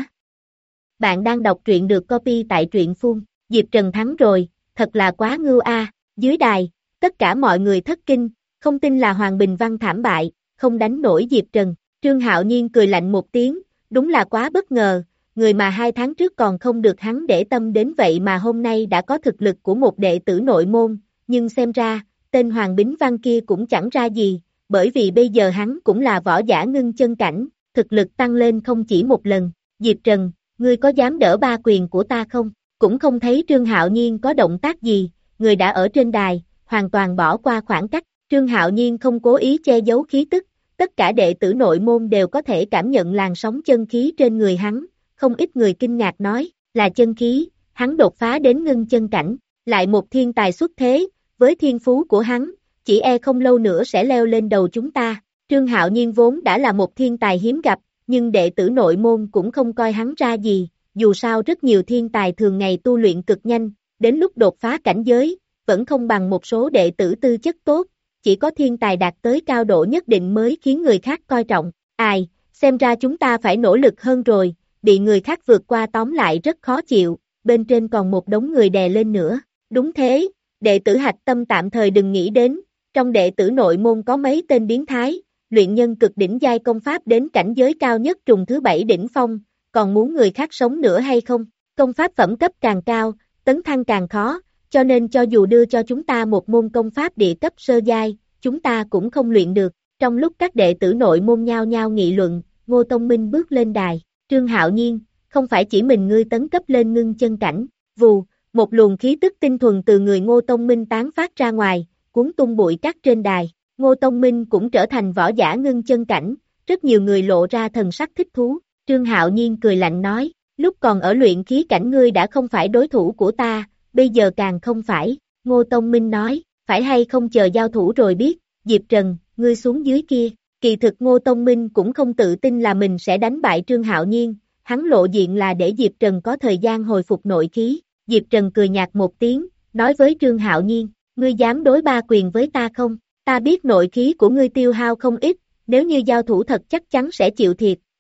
Bạn đang đọc truyện được copy tại truyện phun, Diệp Trần thắng rồi, thật là quá ngưu a. Dưới đài, tất cả mọi người thất kinh, không tin là Hoàng Bình Văn thảm bại, không đánh nổi Diệp Trần, Trương Hạo Nhiên cười lạnh một tiếng, đúng là quá bất ngờ, người mà hai tháng trước còn không được hắn để tâm đến vậy mà hôm nay đã có thực lực của một đệ tử nội môn, nhưng xem ra, tên Hoàng Bính Văn kia cũng chẳng ra gì, bởi vì bây giờ hắn cũng là võ giả ngưng chân cảnh, thực lực tăng lên không chỉ một lần, Diệp Trần, ngươi có dám đỡ ba quyền của ta không? Cũng không thấy Trương Hạo Nhiên có động tác gì, người đã ở trên đài, hoàn toàn bỏ qua khoảng cách, Trương Hạo Nhiên không cố ý che giấu khí tức, tất cả đệ tử nội môn đều có thể cảm nhận làn sóng chân khí trên người hắn, không ít người kinh ngạc nói, là chân khí, hắn đột phá đến ngưng chân cảnh, lại một thiên tài xuất thế, với thiên phú của hắn, chỉ e không lâu nữa sẽ leo lên đầu chúng ta, Trương Hạo Nhiên vốn đã là một thiên tài hiếm gặp, nhưng đệ tử nội môn cũng không coi hắn ra gì, dù sao rất nhiều thiên tài thường ngày tu luyện cực nhanh, đến lúc đột phá cảnh giới, vẫn không bằng một số đệ tử tư chất tốt, chỉ có thiên tài đạt tới cao độ nhất định mới khiến người khác coi trọng, ai, xem ra chúng ta phải nỗ lực hơn rồi, bị người khác vượt qua tóm lại rất khó chịu, bên trên còn một đống người đè lên nữa, đúng thế, đệ tử hạch tâm tạm thời đừng nghĩ đến, trong đệ tử nội môn có mấy tên biến thái, luyện nhân cực đỉnh giai công pháp đến cảnh giới cao nhất trùng thứ bảy đỉnh phong, còn muốn người khác sống nữa hay không, công pháp phẩm cấp càng cao, tấn thăng càng khó, cho nên cho dù đưa cho chúng ta một môn công pháp địa cấp sơ giai, chúng ta cũng không luyện được, trong lúc các đệ tử nội môn nhao nhao nghị luận, Ngô Tông Minh bước lên đài, Trương Hạo Nhiên, không phải chỉ mình ngươi tấn cấp lên ngưng chân cảnh, vù, một luồng khí tức tinh thuần từ người Ngô Tông Minh tán phát ra ngoài, cuốn tung bụi cát trên đài, Ngô Tông Minh cũng trở thành võ giả ngưng chân cảnh, rất nhiều người lộ ra thần sắc thích thú, Trương Hạo Nhiên cười lạnh nói, lúc còn ở luyện khí cảnh ngươi đã không phải đối thủ của ta, bây giờ càng không phải, Ngô Tông Minh nói, phải hay không chờ giao thủ rồi biết, Diệp Trần, ngươi xuống dưới kia, kỳ thực Ngô Tông Minh cũng không tự tin là mình sẽ đánh bại Trương Hạo Nhiên, hắn lộ diện là để Diệp Trần có thời gian hồi phục nội khí, Diệp Trần cười nhạt một tiếng, nói với Trương Hạo Nhiên, ngươi dám đối ba quyền với ta không, ta biết nội khí của ngươi tiêu hao không ít, nếu như giao thủ thật chắc chắn sẽ chịu thiệt,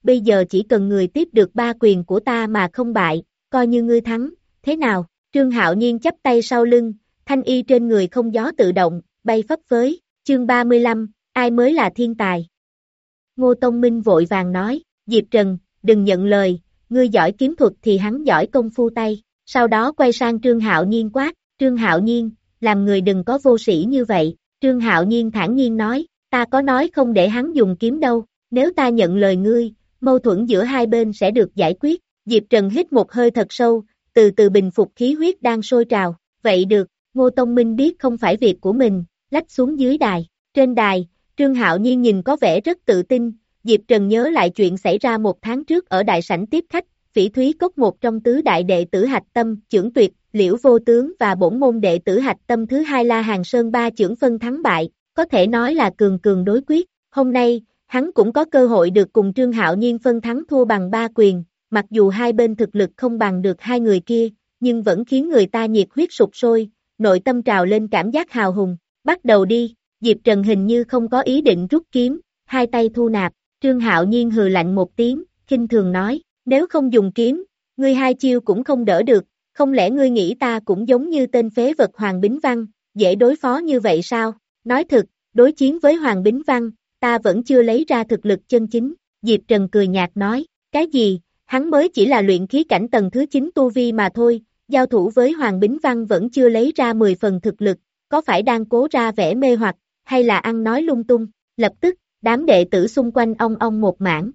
bây giờ chỉ cần người tiếp được ba quyền của ta mà không bại, coi như ngươi thắng, thế nào? Trương Hạo Nhiên chắp tay sau lưng, thanh y trên người không gió tự động, bay phấp phới, chương ba mươi lăm, ai mới là thiên tài? Ngô Tông Minh vội vàng nói, Diệp Trần, đừng nhận lời, ngươi giỏi kiếm thuật thì hắn giỏi công phu tay, sau đó quay sang Trương Hạo Nhiên quát, Trương Hạo Nhiên, làm người đừng có vô sĩ như vậy, Trương Hạo Nhiên thản nhiên nói, ta có nói không để hắn dùng kiếm đâu, nếu ta nhận lời ngươi, mâu thuẫn giữa hai bên sẽ được giải quyết, Diệp Trần hít một hơi thật sâu, từ từ bình phục khí huyết đang sôi trào, vậy được, Ngô Tông Minh biết không phải việc của mình, lách xuống dưới đài, trên đài, Trương Hạo Nhiên nhìn có vẻ rất tự tin, Diệp Trần nhớ lại chuyện xảy ra một tháng trước ở đại sảnh tiếp khách, Phỉ Thúy Cốc một trong tứ đại đệ tử Hạch Tâm, Chưởng Tuyệt, Liễu Vô Tướng và bổn môn đệ tử Hạch Tâm thứ hai La Hàng Sơn ba chưởng phân thắng bại, có thể nói là cường cường đối quyết, hôm nay, hắn cũng có cơ hội được cùng Trương Hạo Nhiên phân thắng thua bằng ba quyền, mặc dù hai bên thực lực không bằng được hai người kia, nhưng vẫn khiến người ta nhiệt huyết sục sôi, nội tâm trào lên cảm giác hào hùng, bắt đầu đi, Diệp Trần hình như không có ý định rút kiếm, hai tay thu nạp, Trương Hạo Nhiên hừ lạnh một tiếng, khinh thường nói, nếu không dùng kiếm, ngươi hai chiêu cũng không đỡ được, không lẽ ngươi nghĩ ta cũng giống như tên phế vật Hoàng Bính Văn, dễ đối phó như vậy sao? Nói thực, đối chiến với Hoàng Bính Văn, ta vẫn chưa lấy ra thực lực chân chính, Diệp Trần cười nhạt nói, cái gì, hắn mới chỉ là luyện khí cảnh tầng thứ chín tu vi mà thôi, giao thủ với Hoàng Bính Văn vẫn chưa lấy ra mười phần thực lực, có phải đang cố ra vẻ mê hoặc, hay là ăn nói lung tung, lập tức, đám đệ tử xung quanh ong ong một mảng.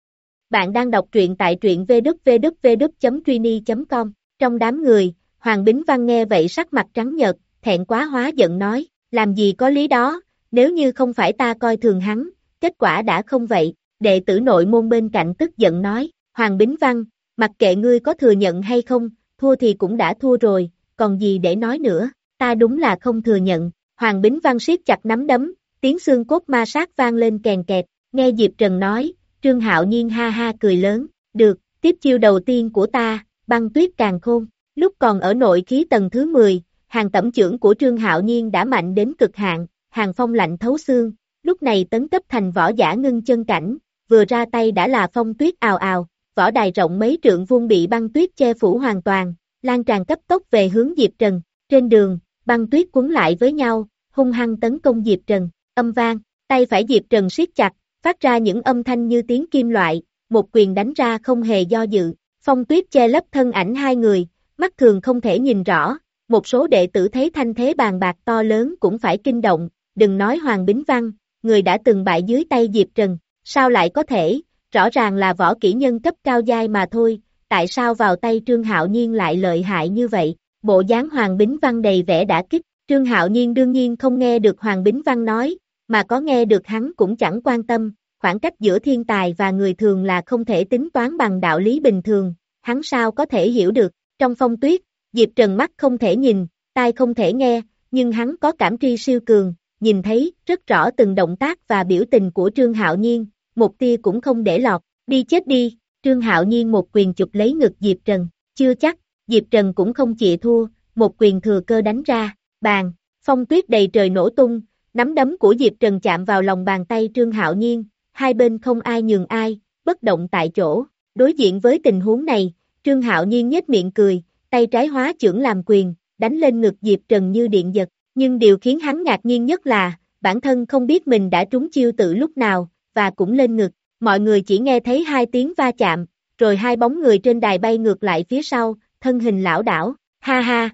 Bạn đang đọc truyện tại truyện vê kép vê kép vê kép chấm truy chấm com, trong đám người, Hoàng Bính Văn nghe vậy sắc mặt trắng nhợt, thẹn quá hóa giận nói, làm gì có lý đó, nếu như không phải ta coi thường hắn, kết quả đã không vậy, đệ tử nội môn bên cạnh tức giận nói, Hoàng Bính Văn, mặc kệ ngươi có thừa nhận hay không, thua thì cũng đã thua rồi, còn gì để nói nữa, ta đúng là không thừa nhận, Hoàng Bính Văn siết chặt nắm đấm, tiếng xương cốt ma sát vang lên kèn kẹt, nghe Diệp Trần nói, Trương Hạo Nhiên ha ha cười lớn, được, tiếp chiêu đầu tiên của ta, băng tuyết càn khôn, lúc còn ở nội khí tầng thứ mười, hàng tẩm chưởng của Trương Hạo Nhiên đã mạnh đến cực hạn, hàng phong lạnh thấu xương, lúc này tấn cấp thành võ giả ngưng chân cảnh, vừa ra tay đã là phong tuyết ào ào, võ đài rộng mấy trượng vuông bị băng tuyết che phủ hoàn toàn, lan tràn cấp tốc về hướng Diệp Trần, trên đường, băng tuyết cuốn lại với nhau, hung hăng tấn công Diệp Trần, âm vang, tay phải Diệp Trần siết chặt, phát ra những âm thanh như tiếng kim loại, một quyền đánh ra không hề do dự, phong tuyết che lấp thân ảnh hai người, mắt thường không thể nhìn rõ, một số đệ tử thấy thanh thế bàn bạc to lớn cũng phải kinh động, đừng nói Hoàng Bính Văn, người đã từng bại dưới tay Diệp Trần, sao lại có thể, rõ ràng là võ kỹ nhân cấp cao giai mà thôi, tại sao vào tay Trương Hạo Nhiên lại lợi hại như vậy, bộ dáng Hoàng Bính Văn đầy vẻ đả kích, Trương Hạo Nhiên đương nhiên không nghe được Hoàng Bính Văn nói, mà có nghe được hắn cũng chẳng quan tâm, khoảng cách giữa thiên tài và người thường là không thể tính toán bằng đạo lý bình thường, hắn sao có thể hiểu được, trong phong tuyết, Diệp Trần mắt không thể nhìn, tai không thể nghe, nhưng hắn có cảm tri siêu cường, nhìn thấy rất rõ từng động tác và biểu tình của Trương Hạo Nhiên, một tia cũng không để lọt, đi chết đi, Trương Hạo Nhiên một quyền chụp lấy ngực Diệp Trần, chưa chắc, Diệp Trần cũng không chịu thua, một quyền thừa cơ đánh ra, bàn, phong tuyết đầy trời nổ tung, nắm đấm của Diệp Trần chạm vào lòng bàn tay Trương Hạo Nhiên, hai bên không ai nhường ai, bất động tại chỗ, đối diện với tình huống này, Trương Hạo Nhiên nhếch miệng cười, tay trái hóa chưởng làm quyền, đánh lên ngực Diệp Trần như điện giật, nhưng điều khiến hắn ngạc nhiên nhất là, bản thân không biết mình đã trúng chiêu tự lúc nào, và cũng lên ngực, mọi người chỉ nghe thấy hai tiếng va chạm, rồi hai bóng người trên đài bay ngược lại phía sau, thân hình lảo đảo, ha ha.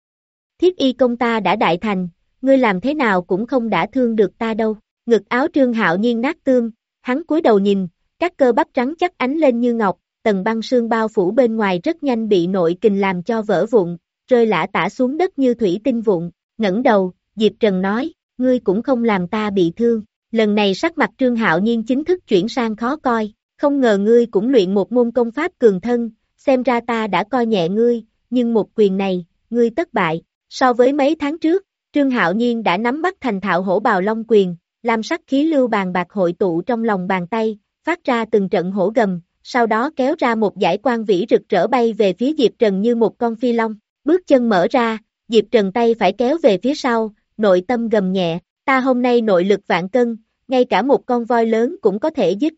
Thiết y công ta đã đại thành, ngươi làm thế nào cũng không đã thương được ta đâu, ngực áo Trương Hạo Nhiên nát tương, hắn cúi đầu nhìn, các cơ bắp trắng chắc ánh lên như ngọc, tầng băng sương bao phủ bên ngoài rất nhanh bị nội kình làm cho vỡ vụn, rơi lả tả xuống đất như thủy tinh vụn, ngẩng đầu, Diệp Trần nói, ngươi cũng không làm ta bị thương, lần này sắc mặt Trương Hạo Nhiên chính thức chuyển sang khó coi, không ngờ ngươi cũng luyện một môn công pháp cường thân, xem ra ta đã coi nhẹ ngươi, nhưng một quyền này, ngươi tất bại, so với mấy tháng trước, Trương Hạo Nhiên đã nắm bắt thành thạo hổ bào long quyền, lam sắc khí lưu bàn bạc hội tụ trong lòng bàn tay, phát ra từng trận hổ gầm, sau đó kéo ra một dải quang vĩ rực rỡ bay về phía Diệp Trần như một con phi long, bước chân mở ra, Diệp Trần tay phải kéo về phía sau, nội tâm gầm nhẹ, ta hôm nay nội lực vạn cân, ngay cả một con voi lớn cũng có thể giết chết,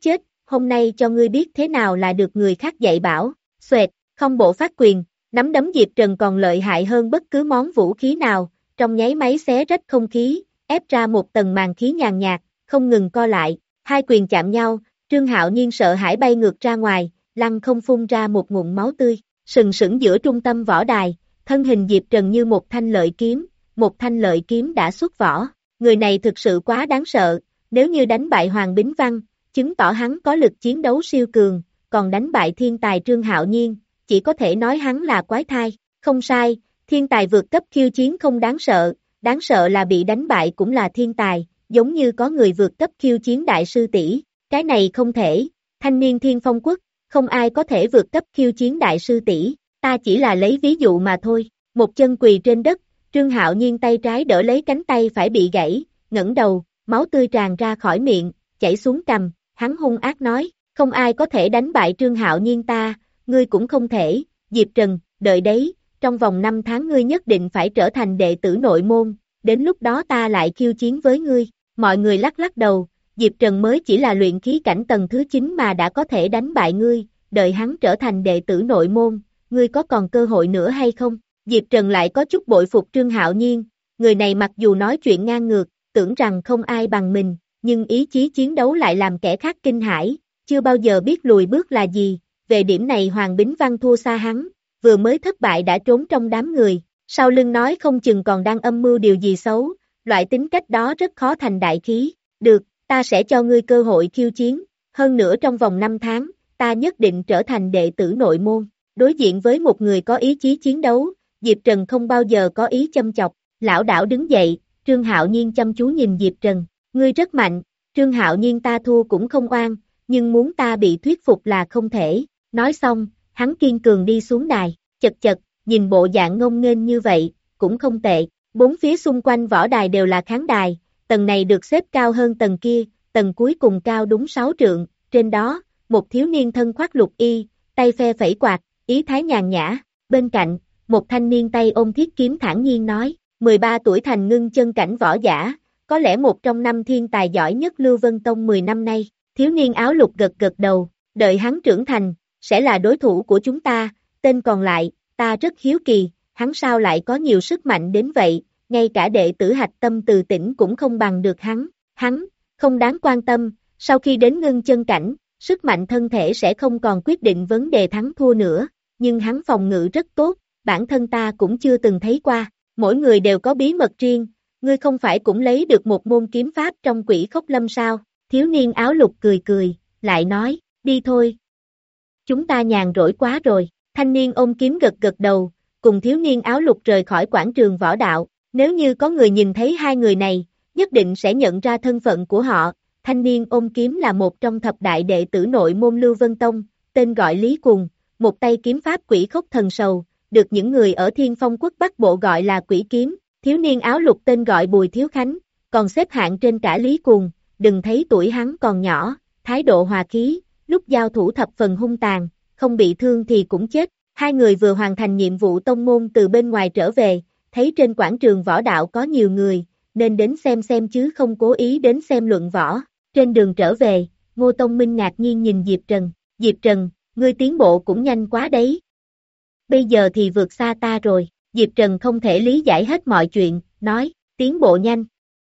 hôm nay cho ngươi biết thế nào là được người khác dạy bảo, xoẹt, không bộ phát quyền, nắm đấm Diệp Trần còn lợi hại hơn bất cứ món vũ khí nào, trong nháy máy xé rách không khí, ép ra một tầng màn khí nhàn nhạt, không ngừng co lại, hai quyền chạm nhau, Trương Hạo Nhiên sợ hãi bay ngược ra ngoài, lăn không phun ra một ngụm máu tươi, sừng sững giữa trung tâm võ đài, thân hình Diệp Trần như một thanh lợi kiếm, một thanh lợi kiếm đã xuất vỏ, người này thực sự quá đáng sợ, nếu như đánh bại Hoàng Bính Văn, chứng tỏ hắn có lực chiến đấu siêu cường, còn đánh bại thiên tài Trương Hạo Nhiên, chỉ có thể nói hắn là quái thai, không sai, thiên tài vượt cấp khiêu chiến không đáng sợ, đáng sợ là bị đánh bại cũng là thiên tài, giống như có người vượt cấp khiêu chiến đại sư tỷ, cái này không thể, thanh niên thiên phong quốc, không ai có thể vượt cấp khiêu chiến đại sư tỷ, ta chỉ là lấy ví dụ mà thôi, một chân quỳ trên đất, Trương Hạo Nhiên tay trái đỡ lấy cánh tay phải bị gãy, ngẩng đầu, máu tươi tràn ra khỏi miệng, chảy xuống cằm, hắn hung ác nói, không ai có thể đánh bại Trương Hạo Nhiên ta, ngươi cũng không thể, Diệp Trần, đợi đấy, trong vòng năm tháng ngươi nhất định phải trở thành đệ tử nội môn, đến lúc đó ta lại khiêu chiến với ngươi, mọi người lắc lắc đầu, Diệp Trần mới chỉ là luyện khí cảnh tầng thứ chín mà đã có thể đánh bại ngươi, đợi hắn trở thành đệ tử nội môn, ngươi có còn cơ hội nữa hay không? Diệp Trần lại có chút bội phục Trương Hạo Nhiên, người này mặc dù nói chuyện ngang ngược, tưởng rằng không ai bằng mình, nhưng ý chí chiến đấu lại làm kẻ khác kinh hãi, chưa bao giờ biết lùi bước là gì, về điểm này Hoàng Bính Văn thua xa hắn, vừa mới thất bại đã trốn trong đám người, sau lưng nói không chừng còn đang âm mưu điều gì xấu, loại tính cách đó rất khó thành đại khí, được, ta sẽ cho ngươi cơ hội khiêu chiến, hơn nữa trong vòng năm tháng, ta nhất định trở thành đệ tử nội môn, đối diện với một người có ý chí chiến đấu, Diệp Trần không bao giờ có ý châm chọc, lão đảo đứng dậy, Trương Hạo Nhiên chăm chú nhìn Diệp Trần, ngươi rất mạnh, Trương Hạo Nhiên ta thua cũng không oan, nhưng muốn ta bị thuyết phục là không thể, nói xong, hắn kiên cường đi xuống đài, chật chật, nhìn bộ dạng ngông nghênh như vậy, cũng không tệ, bốn phía xung quanh võ đài đều là khán đài, tầng này được xếp cao hơn tầng kia, tầng cuối cùng cao đúng sáu trượng, trên đó, một thiếu niên thân khoác lục y, tay phe phẩy quạt, ý thái nhàn nhã, bên cạnh, một thanh niên tay ôm thiết kiếm thản nhiên nói, mười ba tuổi thành ngưng chân cảnh võ giả, có lẽ một trong năm thiên tài giỏi nhất Lưu Vân Tông mười năm nay, thiếu niên áo lục gật gật đầu, đợi hắn trưởng thành, sẽ là đối thủ của chúng ta, tên còn lại, ta rất hiếu kỳ, hắn sao lại có nhiều sức mạnh đến vậy, ngay cả đệ tử hạch tâm từ tỉnh cũng không bằng được hắn, hắn, không đáng quan tâm, sau khi đến ngưng chân cảnh, sức mạnh thân thể sẽ không còn quyết định vấn đề thắng thua nữa, nhưng hắn phòng ngự rất tốt, bản thân ta cũng chưa từng thấy qua, mỗi người đều có bí mật riêng, ngươi không phải cũng lấy được một môn kiếm pháp trong Quỷ Khốc Lâm sao, thiếu niên áo lục cười cười, lại nói, đi thôi. Chúng ta nhàn rỗi quá rồi, thanh niên ôm kiếm gật gật đầu, cùng thiếu niên áo lục rời khỏi quảng trường võ đạo, nếu như có người nhìn thấy hai người này, nhất định sẽ nhận ra thân phận của họ, thanh niên ôm kiếm là một trong thập đại đệ tử nội môn Lưu Vân Tông, tên gọi Lý Cùng, một tay kiếm pháp Quỷ Khốc Thần Sầu, được những người ở Thiên Phong Quốc Bắc Bộ gọi là Quỷ Kiếm, thiếu niên áo lục tên gọi Bùi Thiếu Khánh, còn xếp hạng trên cả Lý Cùng, đừng thấy tuổi hắn còn nhỏ, thái độ hòa khí, lúc giao thủ thập phần hung tàn, không bị thương thì cũng chết, hai người vừa hoàn thành nhiệm vụ tông môn từ bên ngoài trở về, thấy trên quảng trường võ đạo có nhiều người, nên đến xem xem chứ không cố ý đến xem luận võ, trên đường trở về, Ngô Tông Minh ngạc nhiên nhìn Diệp Trần, Diệp Trần, ngươi tiến bộ cũng nhanh quá đấy. Bây giờ thì vượt xa ta rồi, Diệp Trần không thể lý giải hết mọi chuyện, nói, tiến bộ nhanh.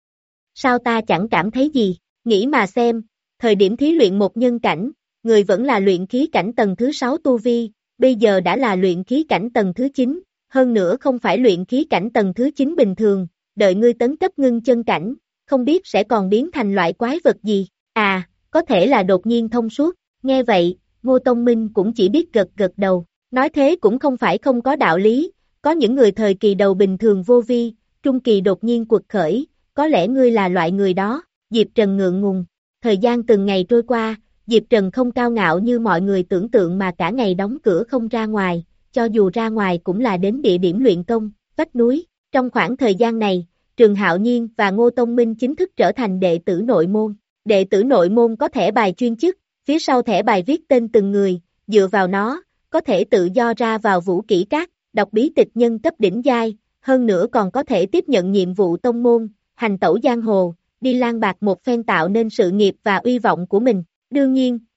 Sao ta chẳng cảm thấy gì, nghĩ mà xem, thời điểm thí luyện một nhân cảnh, người vẫn là luyện khí cảnh tầng thứ sáu tu vi, bây giờ đã là luyện khí cảnh tầng thứ chín, hơn nữa không phải luyện khí cảnh tầng thứ chín bình thường, đợi ngươi tấn cấp ngưng chân cảnh, không biết sẽ còn biến thành loại quái vật gì, à, có thể là đột nhiên thông suốt, nghe vậy, Ngô Tông Minh cũng chỉ biết gật gật đầu, nói thế cũng không phải không có đạo lý, có những người thời kỳ đầu bình thường vô vi, trung kỳ đột nhiên quật khởi, có lẽ ngươi là loại người đó, Diệp Trần ngượng ngùng, thời gian từng ngày trôi qua, Diệp Trần không cao ngạo như mọi người tưởng tượng mà cả ngày đóng cửa không ra ngoài, cho dù ra ngoài cũng là đến địa điểm luyện công, vách núi, trong khoảng thời gian này, Trường Hạo Nhiên và Ngô Tông Minh chính thức trở thành đệ tử nội môn, đệ tử nội môn có thẻ bài chuyên chức, phía sau thẻ bài viết tên từng người, dựa vào nó, có thể tự do ra vào vũ kỹ các, đọc bí tịch nhân cấp đỉnh giai, hơn nữa còn có thể tiếp nhận nhiệm vụ tông môn, hành tẩu giang hồ, đi lang bạc một phen tạo nên sự nghiệp và uy vọng của mình. Đương nhiên,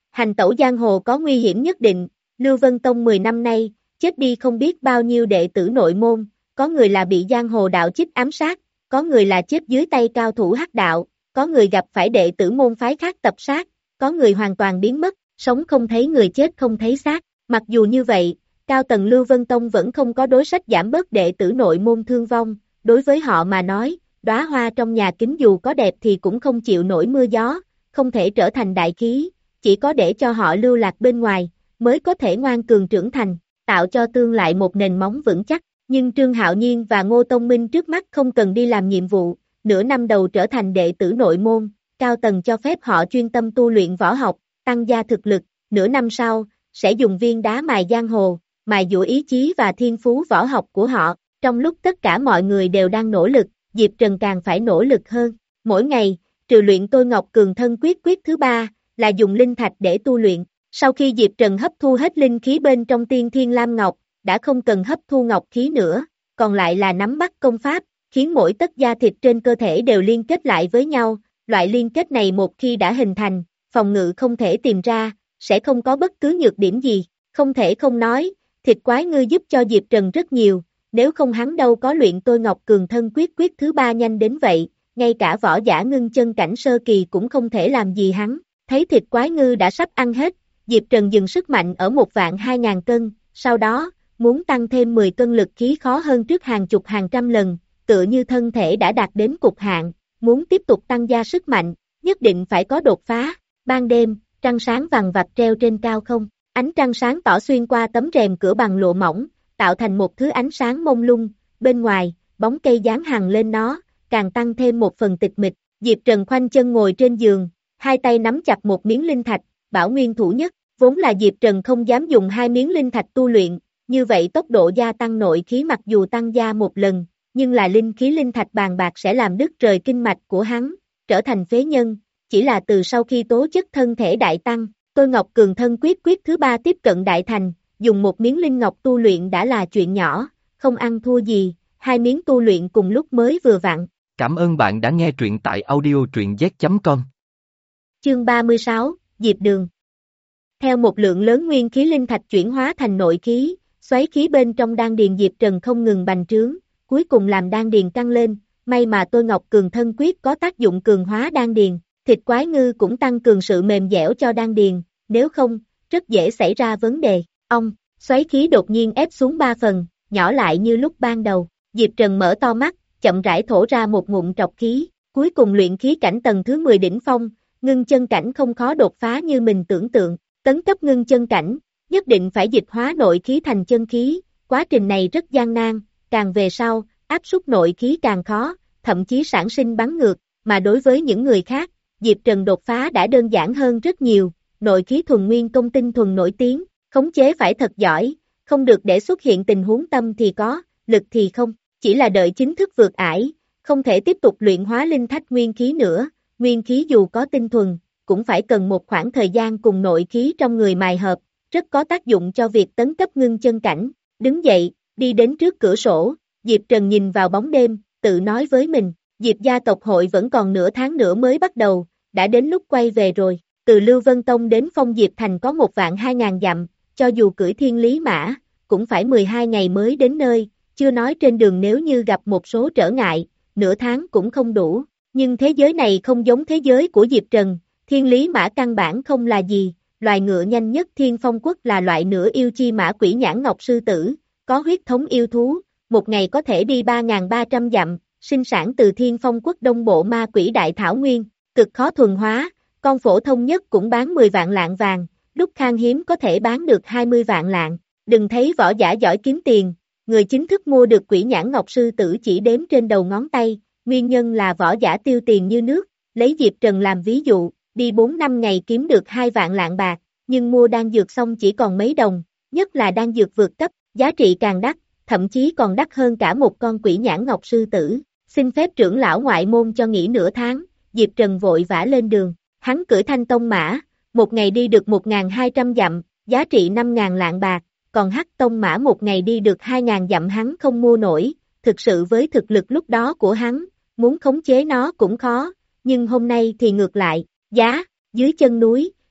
Hành tẩu giang hồ có nguy hiểm nhất định, Lưu Vân Tông mười năm nay, chết đi không biết bao nhiêu đệ tử nội môn, có người là bị giang hồ đạo chích ám sát, có người là chết dưới tay cao thủ hắc đạo, có người gặp phải đệ tử môn phái khác tập sát, có người hoàn toàn biến mất, sống không thấy người chết không thấy xác. Mặc dù như vậy, cao tầng Lưu Vân Tông vẫn không có đối sách giảm bớt đệ tử nội môn thương vong, đối với họ mà nói, đóa hoa trong nhà kính dù có đẹp thì cũng không chịu nổi mưa gió, không thể trở thành đại khí, chỉ có để cho họ lưu lạc bên ngoài, mới có thể ngoan cường trưởng thành, tạo cho tương lai một nền móng vững chắc. Nhưng Trương Hạo Nhiên và Ngô Tông Minh trước mắt không cần đi làm nhiệm vụ, nửa năm đầu trở thành đệ tử nội môn, cao tầng cho phép họ chuyên tâm tu luyện võ học, tăng gia thực lực, nửa năm sau, sẽ dùng viên đá mài giang hồ, mài dũa ý chí và thiên phú võ học của họ. Trong lúc tất cả mọi người đều đang nỗ lực, Diệp Trần càng phải nỗ lực hơn. Mỗi ngày, trừ luyện Tôi Ngọc Cường Thân Quyết quyết thứ ba, là dùng linh thạch để tu luyện. Sau khi Diệp Trần hấp thu hết linh khí bên trong Tiên Thiên Lam Ngọc, đã không cần hấp thu ngọc khí nữa, còn lại là nắm bắt công pháp, khiến mỗi tấc da thịt trên cơ thể đều liên kết lại với nhau. Loại liên kết này một khi đã hình thành, phòng ngự không thể tìm ra, sẽ không có bất cứ nhược điểm gì. Không thể không nói, thịt quái ngư giúp cho Diệp Trần rất nhiều, nếu không hắn đâu có luyện Tôi Ngọc Cường Thân Quyết quyết thứ ba nhanh đến vậy, ngay cả võ giả ngưng chân cảnh sơ kỳ cũng không thể làm gì hắn. Thấy thịt quái ngư đã sắp ăn hết, Diệp Trần dừng sức mạnh ở một vạn hai ngàn cân, sau đó, muốn tăng thêm mười cân lực khí khó hơn trước hàng chục hàng trăm lần, tựa như thân thể đã đạt đến cục hạn, muốn tiếp tục tăng gia sức mạnh, nhất định phải có đột phá. Ban đêm, trăng sáng vằng vặc treo trên cao không, ánh trăng sáng tỏ xuyên qua tấm rèm cửa bằng lụa mỏng, tạo thành một thứ ánh sáng mông lung, bên ngoài, bóng cây dán hằng lên nó, càng tăng thêm một phần tịch mịch. Diệp Trần khoanh chân ngồi trên giường, hai tay nắm chặt một miếng linh thạch, bảo nguyên thủ nhất, vốn là Diệp Trần không dám dùng hai miếng linh thạch tu luyện, như vậy tốc độ gia tăng nội khí mặc dù tăng gia một lần, nhưng là linh khí linh thạch bàn bạc sẽ làm đứt rời kinh mạch của hắn, trở thành phế nhân, chỉ là từ sau khi tố chất thân thể đại tăng, Tôi Ngọc Cường Thân Quyết quyết thứ ba tiếp cận đại thành, dùng một miếng linh ngọc tu luyện đã là chuyện nhỏ, không ăn thua gì, hai miếng tu luyện cùng lúc mới vừa vặn. Cảm ơn bạn đã nghe truyện tại audio truyện z chấm com. Chương ba mươi sáu, Diệp Đường. Theo một lượng lớn nguyên khí linh thạch chuyển hóa thành nội khí, xoáy khí bên trong đan điền Diệp Trần không ngừng bành trướng, cuối cùng làm đan điền căng lên, may mà Tôi Ngọc Cường Thân Quyết có tác dụng cường hóa đan điền, thịt quái ngư cũng tăng cường sự mềm dẻo cho đan điền, nếu không, rất dễ xảy ra vấn đề. Ông, xoáy khí đột nhiên ép xuống ba phần, nhỏ lại như lúc ban đầu, Diệp Trần mở to mắt, chậm rãi thổ ra một ngụm trọc khí, cuối cùng luyện khí cảnh tầng thứ mười đỉnh phong, ngưng chân cảnh không khó đột phá như mình tưởng tượng, tấn cấp ngưng chân cảnh, nhất định phải dịch hóa nội khí thành chân khí, quá trình này rất gian nan, càng về sau, áp suất nội khí càng khó, thậm chí sản sinh bắn ngược, mà đối với những người khác, Diệp Trần đột phá đã đơn giản hơn rất nhiều, nội khí thuần nguyên công tinh thuần nổi tiếng, khống chế phải thật giỏi, không được để xuất hiện tình huống tâm thì có, lực thì không, chỉ là đợi chính thức vượt ải, không thể tiếp tục luyện hóa linh thạch nguyên khí nữa, nguyên khí dù có tinh thuần, cũng phải cần một khoảng thời gian cùng nội khí trong người mài hợp, rất có tác dụng cho việc tấn cấp ngưng chân cảnh. Đứng dậy, đi đến trước cửa sổ, Diệp Trần nhìn vào bóng đêm, tự nói với mình, Diệp gia tộc hội vẫn còn nửa tháng nữa mới bắt đầu, đã đến lúc quay về rồi. Từ Lưu Vân Tông đến Phong Diệp Thành có một vạn hai ngàn dặm, cho dù cưỡi thiên lý mã, cũng phải mười hai ngày mới đến nơi, chưa nói trên đường nếu như gặp một số trở ngại, nửa tháng cũng không đủ. Nhưng thế giới này không giống thế giới của Diệp Trần, thiên lý mã căn bản không là gì, loài ngựa nhanh nhất Thiên Phong Quốc là loại nửa yêu chi mã Quỷ Nhãn Ngọc Sư Tử, có huyết thống yêu thú, một ngày có thể đi ba nghìn ba trăm dặm, sinh sản từ Thiên Phong Quốc đông bộ ma quỷ đại thảo nguyên, cực khó thuần hóa, con phổ thông nhất cũng bán mười vạn lạng vàng, lúc khan hiếm có thể bán được hai mươi vạn lạng, đừng thấy võ giả giỏi kiếm tiền, người chính thức mua được Quỷ Nhãn Ngọc Sư Tử chỉ đếm trên đầu ngón tay, nguyên nhân là võ giả tiêu tiền như nước, lấy Diệp Trần làm ví dụ, đi bốn năm ngày kiếm được hai vạn lạng bạc, nhưng mua đan dược xong chỉ còn mấy đồng, nhất là đan dược vượt cấp, giá trị càng đắt, thậm chí còn đắt hơn cả một con Quỷ Nhãn Ngọc Sư Tử. Xin phép trưởng lão ngoại môn cho nghỉ nửa tháng, Diệp Trần vội vã lên đường, hắn cưỡi Thanh Tông mã, một ngày đi được một nghìn hai trăm dặm, giá trị năm nghìn lạng bạc, còn Hắc Tông mã một ngày đi được hai nghìn dặm hắn không mua nổi, thực sự với thực lực lúc đó của hắn, muốn khống chế nó cũng khó, nhưng hôm nay thì ngược lại, giá, dưới chân núi,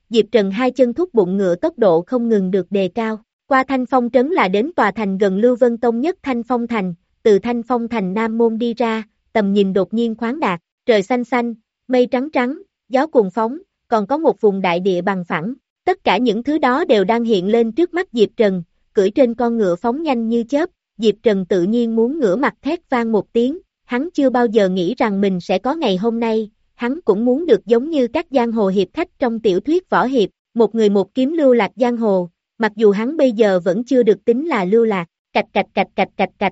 Diệp Trần hai chân thúc bụng ngựa tốc độ không ngừng được đề cao. Qua Thanh Phong trấn là đến tòa thành gần Lưu Vân Tông nhất Thanh Phong thành, từ Thanh Phong thành Nam Môn đi ra, tầm nhìn đột nhiên khoáng đạt, trời xanh xanh, mây trắng trắng, gió cuồng phóng, còn có một vùng đại địa bằng phẳng. Tất cả những thứ đó đều đang hiện lên trước mắt Diệp Trần, cưỡi trên con ngựa phóng nhanh như chớp. Diệp Trần tự nhiên muốn ngửa mặt thét vang một tiếng, hắn chưa bao giờ nghĩ rằng mình sẽ có ngày hôm nay, hắn cũng muốn được giống như các giang hồ hiệp khách trong tiểu thuyết võ hiệp, một người một kiếm lưu lạc giang hồ, mặc dù hắn bây giờ vẫn chưa được tính là lưu lạc, cạch cạch cạch cạch cạch cạch.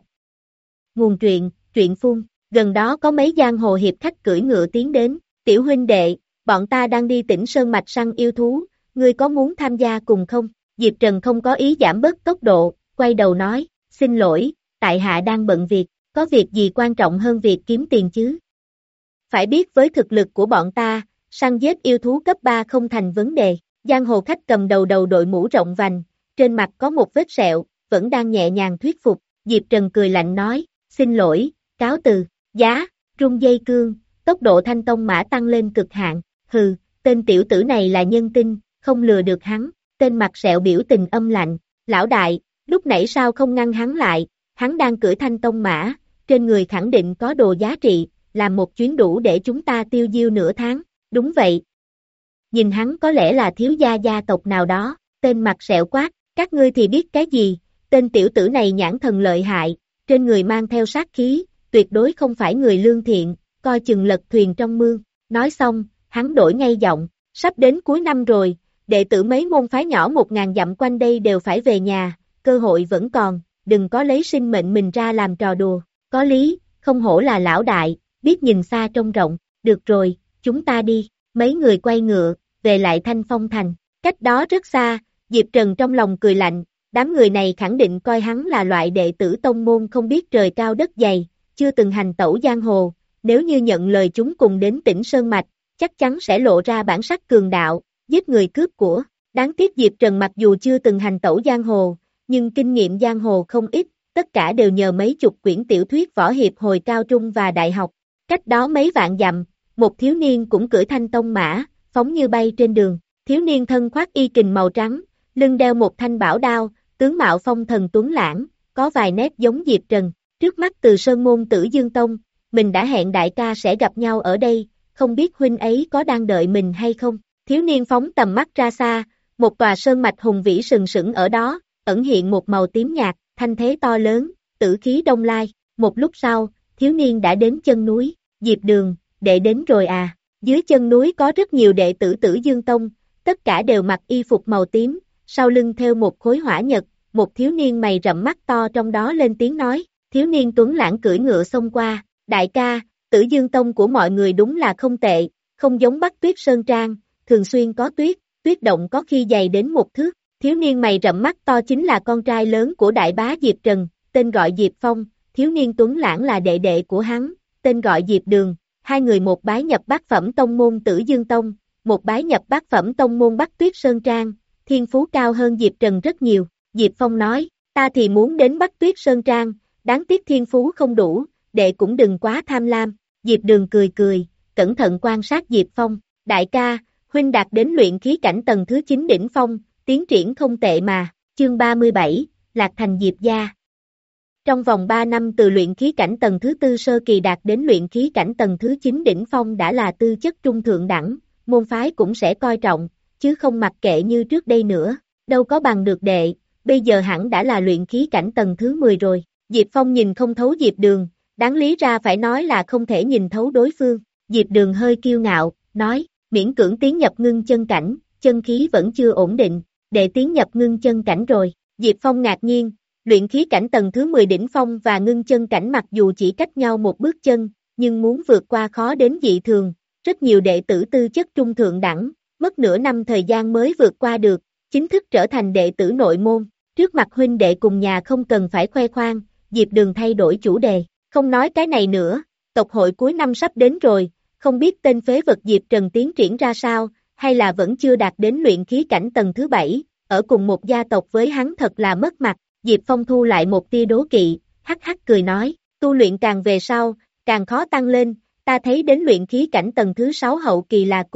Nguồn truyện, truyện phun, gần đó có mấy giang hồ hiệp khách cưỡi ngựa tiến đến, tiểu huynh đệ, bọn ta đang đi Tỉnh Sơn Mạch săn yêu thú, ngươi có muốn tham gia cùng không? Diệp Trần không có ý giảm bớt tốc độ, quay đầu nói, xin lỗi, tại hạ đang bận việc, có việc gì quan trọng hơn việc kiếm tiền chứ? Phải biết với thực lực của bọn ta, săn giết yêu thú cấp ba không thành vấn đề. Giang hồ khách cầm đầu đầu đội mũ rộng vành, trên mặt có một vết sẹo, vẫn đang nhẹ nhàng thuyết phục. Diệp Trần cười lạnh nói, xin lỗi, cáo từ, giá, rung dây cương, tốc độ Thanh Tông mã tăng lên cực hạn. Hừ, tên tiểu tử này là nhân tinh, không lừa được hắn. Tên mặt sẹo biểu tình âm lạnh, lão đại, lúc nãy sao không ngăn hắn lại, hắn đang cưỡi Thanh Tông mã, trên người khẳng định có đồ giá trị, làm một chuyến đủ để chúng ta tiêu diêu nửa tháng. Đúng vậy. Nhìn hắn có lẽ là thiếu gia gia tộc nào đó, tên mặt sẹo quát, các ngươi thì biết cái gì, tên tiểu tử này nhãn thần lợi hại, trên người mang theo sát khí, tuyệt đối không phải người lương thiện, coi chừng lật thuyền trong mương. Nói xong, hắn đổi ngay giọng, sắp đến cuối năm rồi, đệ tử mấy môn phái nhỏ một ngàn dặm quanh đây đều phải về nhà, cơ hội vẫn còn, đừng có lấy sinh mệnh mình ra làm trò đùa. Có lý, không hổ là lão đại, biết nhìn xa trông rộng, được rồi, chúng ta đi. Mấy người quay ngựa, về lại Thanh Phong thành, cách đó rất xa, Diệp Trần trong lòng cười lạnh, đám người này khẳng định coi hắn là loại đệ tử tông môn không biết trời cao đất dày, chưa từng hành tẩu giang hồ, nếu như nhận lời chúng cùng đến Tỉnh Sơn Mạch, chắc chắn sẽ lộ ra bản sắc cường đạo, giết người cướp của. Đáng tiếc Diệp Trần mặc dù chưa từng hành tẩu giang hồ, nhưng kinh nghiệm giang hồ không ít, tất cả đều nhờ mấy chục quyển tiểu thuyết võ hiệp hồi cao trung và đại học. Cách đó mấy vạn dặm, một thiếu niên cũng cưỡi Thanh Tông mã, phóng như bay trên đường. Thiếu niên thân khoác y kình màu trắng, lưng đeo một thanh bảo đao, tướng mạo phong thần tuấn lãng, có vài nét giống Diệp Trần. Trước mắt Từ Sơn môn Tử Dương Tông, mình đã hẹn đại ca sẽ gặp nhau ở đây, không biết huynh ấy có đang đợi mình hay không. Thiếu niên phóng tầm mắt ra xa, một tòa sơn mạch hùng vĩ sừng sững ở đó, ẩn hiện một màu tím nhạt, thanh thế to lớn, tử khí đông lai. Một lúc sau, thiếu niên đã đến chân núi. Diệp Đường, đệ đến rồi à? Dưới chân núi có rất nhiều đệ tử Tử Dương Tông, tất cả đều mặc y phục màu tím, sau lưng theo một khối hỏa nhật, một thiếu niên mày rậm mắt to trong đó lên tiếng nói. Thiếu niên tuấn lãng cưỡi ngựa xông qua, đại ca, Tử Dương Tông của mọi người đúng là không tệ, không giống Bắc Tuyết Sơn Trang, thường xuyên có tuyết, tuyết động có khi dày đến một thước. Thiếu niên mày rậm mắt to chính là con trai lớn của đại bá Diệp Trần, tên gọi Diệp Phong, thiếu niên tuấn lãng là đệ đệ của hắn, tên gọi Diệp Đường. Hai người một bái nhập bát phẩm tông môn Tử Dương Tông, một bái nhập bát phẩm tông môn Bắc Tuyết Sơn Trang, thiên phú cao hơn Diệp Trần rất nhiều. Diệp Phong nói, ta thì muốn đến Bắc Tuyết Sơn Trang, đáng tiếc thiên phú không đủ, đệ cũng đừng quá tham lam. Diệp Đường cười cười, cẩn thận quan sát Diệp Phong, đại ca, huynh đạt đến luyện khí cảnh tầng thứ chín đỉnh phong, tiến triển không tệ mà. Chương ba mươi bảy, Lạc Thành Diệp gia. Trong vòng ba năm từ luyện khí cảnh tầng thứ tư sơ kỳ đạt đến luyện khí cảnh tầng thứ chín đỉnh phong đã là tư chất trung thượng đẳng, môn phái cũng sẽ coi trọng, chứ không mặc kệ như trước đây nữa, đâu có bằng được đệ, bây giờ hẳn đã là luyện khí cảnh tầng thứ mười rồi. Diệp Phong nhìn không thấu Diệp Đường, đáng lý ra phải nói là không thể nhìn thấu đối phương. Diệp Đường hơi kiêu ngạo, nói, miễn cưỡng tiến nhập ngưng chân cảnh, chân khí vẫn chưa ổn định, đệ tiến nhập ngưng chân cảnh rồi. Diệp Phong ngạc nhiên, luyện khí cảnh tầng thứ mười đỉnh phong và ngưng chân cảnh mặc dù chỉ cách nhau một bước chân, nhưng muốn vượt qua khó đến dị thường, rất nhiều đệ tử tư chất trung thượng đẳng, mất nửa năm thời gian mới vượt qua được, chính thức trở thành đệ tử nội môn. Trước mặt huynh đệ cùng nhà không cần phải khoe khoang, Diệp Đường thay đổi chủ đề, không nói cái này nữa, tộc hội cuối năm sắp đến rồi, không biết tên phế vật Diệp Trần tiến triển ra sao, hay là vẫn chưa đạt đến luyện khí cảnh tầng thứ bảy, ở cùng một gia tộc với hắn thật là mất mặt. Diệp Phong thu lại một tia đố kỵ, hắc hắc cười nói, tu luyện càng về sau, càng khó tăng lên, ta thấy đến luyện khí cảnh tầng thứ sáu hậu kỳ là cùng,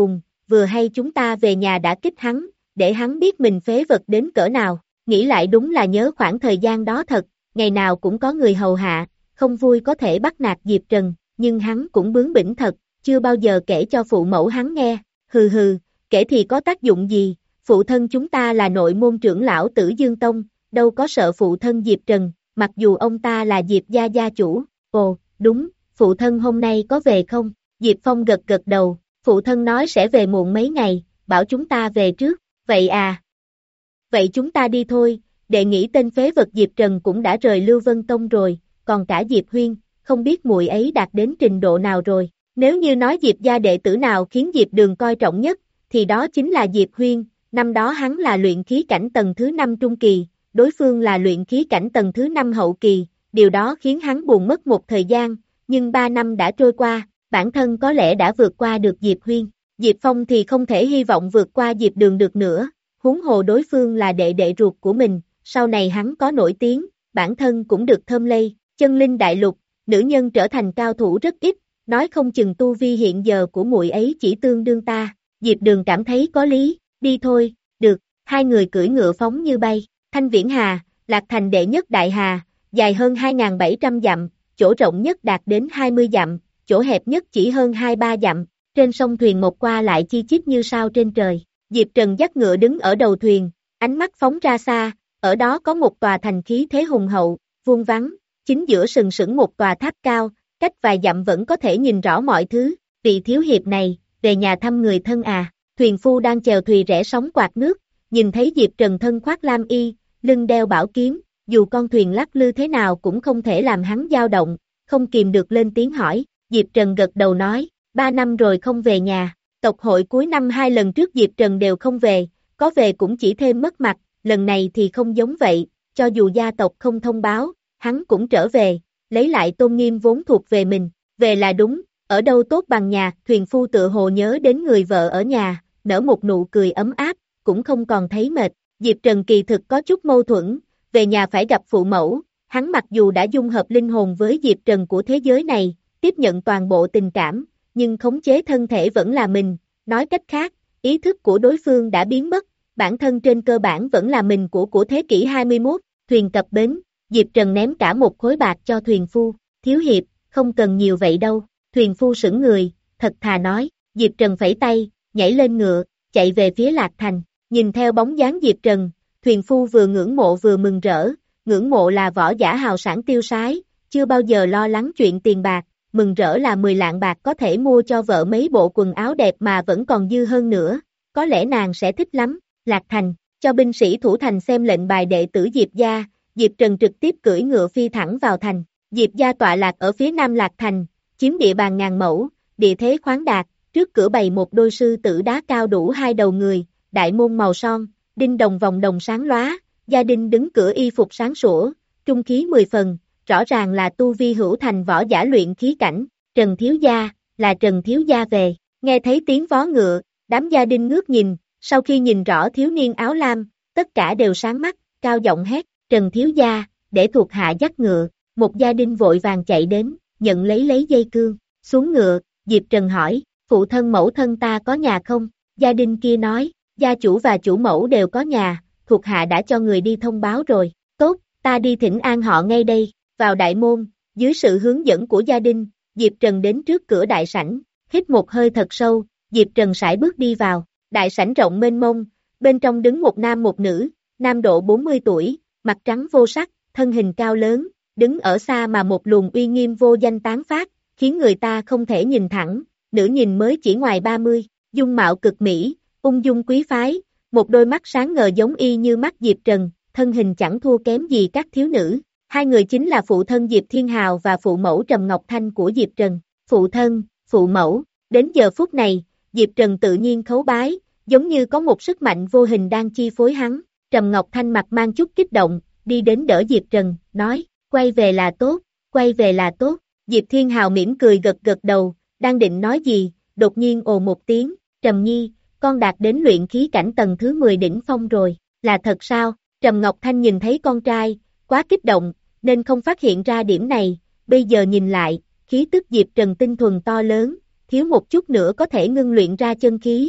vừa hay chúng ta về nhà đã kích hắn, để hắn biết mình phế vật đến cỡ nào, nghĩ lại đúng là nhớ khoảng thời gian đó thật, ngày nào cũng có người hầu hạ, không vui có thể bắt nạt Diệp Trần, nhưng hắn cũng bướng bỉnh thật, chưa bao giờ kể cho phụ mẫu hắn nghe, hừ hừ, kể thì có tác dụng gì, phụ thân chúng ta là nội môn trưởng lão Tử Dương Tông, đâu có sợ phụ thân Diệp Trần, mặc dù ông ta là Diệp gia gia chủ, ồ, đúng, phụ thân hôm nay có về không? Diệp Phong gật gật đầu, phụ thân nói sẽ về muộn mấy ngày, bảo chúng ta về trước, vậy à? Vậy chúng ta đi thôi, đệ nghĩ tên phế vật Diệp Trần cũng đã rời Lưu Vân Tông rồi, còn cả Diệp Huyên, không biết muội ấy đạt đến trình độ nào rồi, nếu như nói Diệp gia đệ tử nào khiến Diệp Đường coi trọng nhất, thì đó chính là Diệp Huyên, năm đó hắn là luyện khí cảnh tầng thứ năm trung kỳ, đối phương là luyện khí cảnh tầng thứ năm hậu kỳ, điều đó khiến hắn buồn mất một thời gian, nhưng ba năm đã trôi qua, bản thân có lẽ đã vượt qua được Diệp Huyên, Diệp Phong thì không thể hy vọng vượt qua Diệp Đường được nữa, huống hồ đối phương là đệ đệ ruột của mình, sau này hắn có nổi tiếng, bản thân cũng được thơm lây, chân linh đại lục, nữ nhân trở thành cao thủ rất ít, nói không chừng tu vi hiện giờ của muội ấy chỉ tương đương ta, Diệp Đường cảm thấy có lý, đi thôi, được, hai người cưỡi ngựa phóng như bay, Thanh Viễn Hà, Lạc Thành đệ nhất đại hà, dài hơn hai nghìn bảy trăm dặm, chỗ rộng nhất đạt đến hai mươi dặm, chỗ hẹp nhất chỉ hơn hai ba dặm, trên sông thuyền một qua lại chi chít như sao trên trời, Diệp Trần dắt ngựa đứng ở đầu thuyền, ánh mắt phóng ra xa, ở đó có một tòa thành khí thế hùng hậu, vuông vắn, chính giữa sừng sững một tòa tháp cao, cách vài dặm vẫn có thể nhìn rõ mọi thứ, vị thiếu hiệp này, về nhà thăm người thân à, thuyền phu đang chèo thùy rẽ sóng quạt nước, nhìn thấy Diệp Trần thân khoác lam y, lưng đeo bảo kiếm, dù con thuyền lắc lư thế nào cũng không thể làm hắn dao động, không kìm được lên tiếng hỏi, Diệp Trần gật đầu nói, ba năm rồi không về nhà, tộc hội cuối năm hai lần trước Diệp Trần đều không về, có về cũng chỉ thêm mất mặt, lần này thì không giống vậy, cho dù gia tộc không thông báo, hắn cũng trở về, lấy lại tôn nghiêm vốn thuộc về mình, về là đúng, ở đâu tốt bằng nhà, thuyền phu tựa hồ nhớ đến người vợ ở nhà, nở một nụ cười ấm áp, cũng không còn thấy mệt, Diệp Trần kỳ thực có chút mâu thuẫn, về nhà phải gặp phụ mẫu, hắn mặc dù đã dung hợp linh hồn với Diệp Trần của thế giới này, tiếp nhận toàn bộ tình cảm, nhưng khống chế thân thể vẫn là mình, nói cách khác, ý thức của đối phương đã biến mất, bản thân trên cơ bản vẫn là mình của của thế kỷ hai mươi mốt, thuyền cập bến, Diệp Trần ném cả một khối bạc cho thuyền phu, thiếu hiệp, không cần nhiều vậy đâu, thuyền phu sững người, thật thà nói, Diệp Trần phẩy tay, nhảy lên ngựa, chạy về phía Lạc Thành, nhìn theo bóng dáng Diệp Trần, thuyền phu vừa ngưỡng mộ vừa mừng rỡ, ngưỡng mộ là võ giả hào sản tiêu sái, chưa bao giờ lo lắng chuyện tiền bạc, mừng rỡ là mười lạng bạc có thể mua cho vợ mấy bộ quần áo đẹp mà vẫn còn dư hơn nữa, có lẽ nàng sẽ thích lắm, Lạc Thành, cho binh sĩ thủ thành xem lệnh bài đệ tử Diệp gia, Diệp Trần trực tiếp cưỡi ngựa phi thẳng vào thành, Diệp gia tọa lạc ở phía nam Lạc Thành, chiếm địa bàn ngàn mẫu, địa thế khoáng đạt, trước cửa bày một đôi sư tử đá cao đủ hai đầu người, đại môn màu son, đinh đồng vòng đồng sáng lóa, gia đình đứng cửa y phục sáng sủa, trung khí mười phần, rõ ràng là tu vi hữu thành võ giả luyện khí cảnh, Trần Thiếu Gia, là Trần Thiếu Gia về, nghe thấy tiếng vó ngựa, đám gia đình ngước nhìn, sau khi nhìn rõ thiếu niên áo lam, tất cả đều sáng mắt, cao giọng hét, Trần Thiếu Gia, để thuộc hạ dắt ngựa, một gia đình vội vàng chạy đến, nhận lấy lấy dây cương, xuống ngựa, Diệp Trần hỏi, phụ thân mẫu thân ta có nhà không? Gia đình kia nói, gia chủ và chủ mẫu đều có nhà, thuộc hạ đã cho người đi thông báo rồi, tốt, ta đi thỉnh an họ ngay đây, vào đại môn, dưới sự hướng dẫn của gia đình, Diệp Trần đến trước cửa đại sảnh, hít một hơi thật sâu, Diệp Trần sải bước đi vào, đại sảnh rộng mênh mông, bên trong đứng một nam một nữ, nam độ bốn mươi tuổi, mặt trắng vô sắc, thân hình cao lớn, đứng ở xa mà một luồng uy nghiêm vô danh tán phát, khiến người ta không thể nhìn thẳng, nữ nhìn mới chỉ ngoài ba mươi, dung mạo cực mỹ, ung dung quý phái, một đôi mắt sáng ngời giống y như mắt Diệp Trần, thân hình chẳng thua kém gì các thiếu nữ, hai người chính là phụ thân Diệp Thiên Hào và phụ mẫu Trầm Ngọc Thanh của Diệp Trần, phụ thân, phụ mẫu, đến giờ phút này, Diệp Trần tự nhiên khấu bái, giống như có một sức mạnh vô hình đang chi phối hắn, Trầm Ngọc Thanh mặt mang chút kích động, đi đến đỡ Diệp Trần, nói, quay về là tốt, quay về là tốt, Diệp Thiên Hào mỉm cười gật gật đầu, đang định nói gì, đột nhiên ồ một tiếng, Trầm Nhi, con đạt đến luyện khí cảnh tầng thứ mười đỉnh phong rồi, là thật sao? Trầm Ngọc Thanh nhìn thấy con trai, quá kích động, nên không phát hiện ra điểm này, bây giờ nhìn lại, khí tức Diệp Trần tinh thuần to lớn, thiếu một chút nữa có thể ngưng luyện ra chân khí,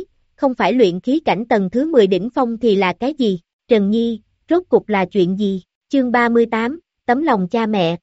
không phải luyện khí cảnh tầng thứ mười đỉnh phong thì là cái gì? Trần Nhi, rốt cục là chuyện gì? Chương ba mươi tám, tấm lòng cha mẹ.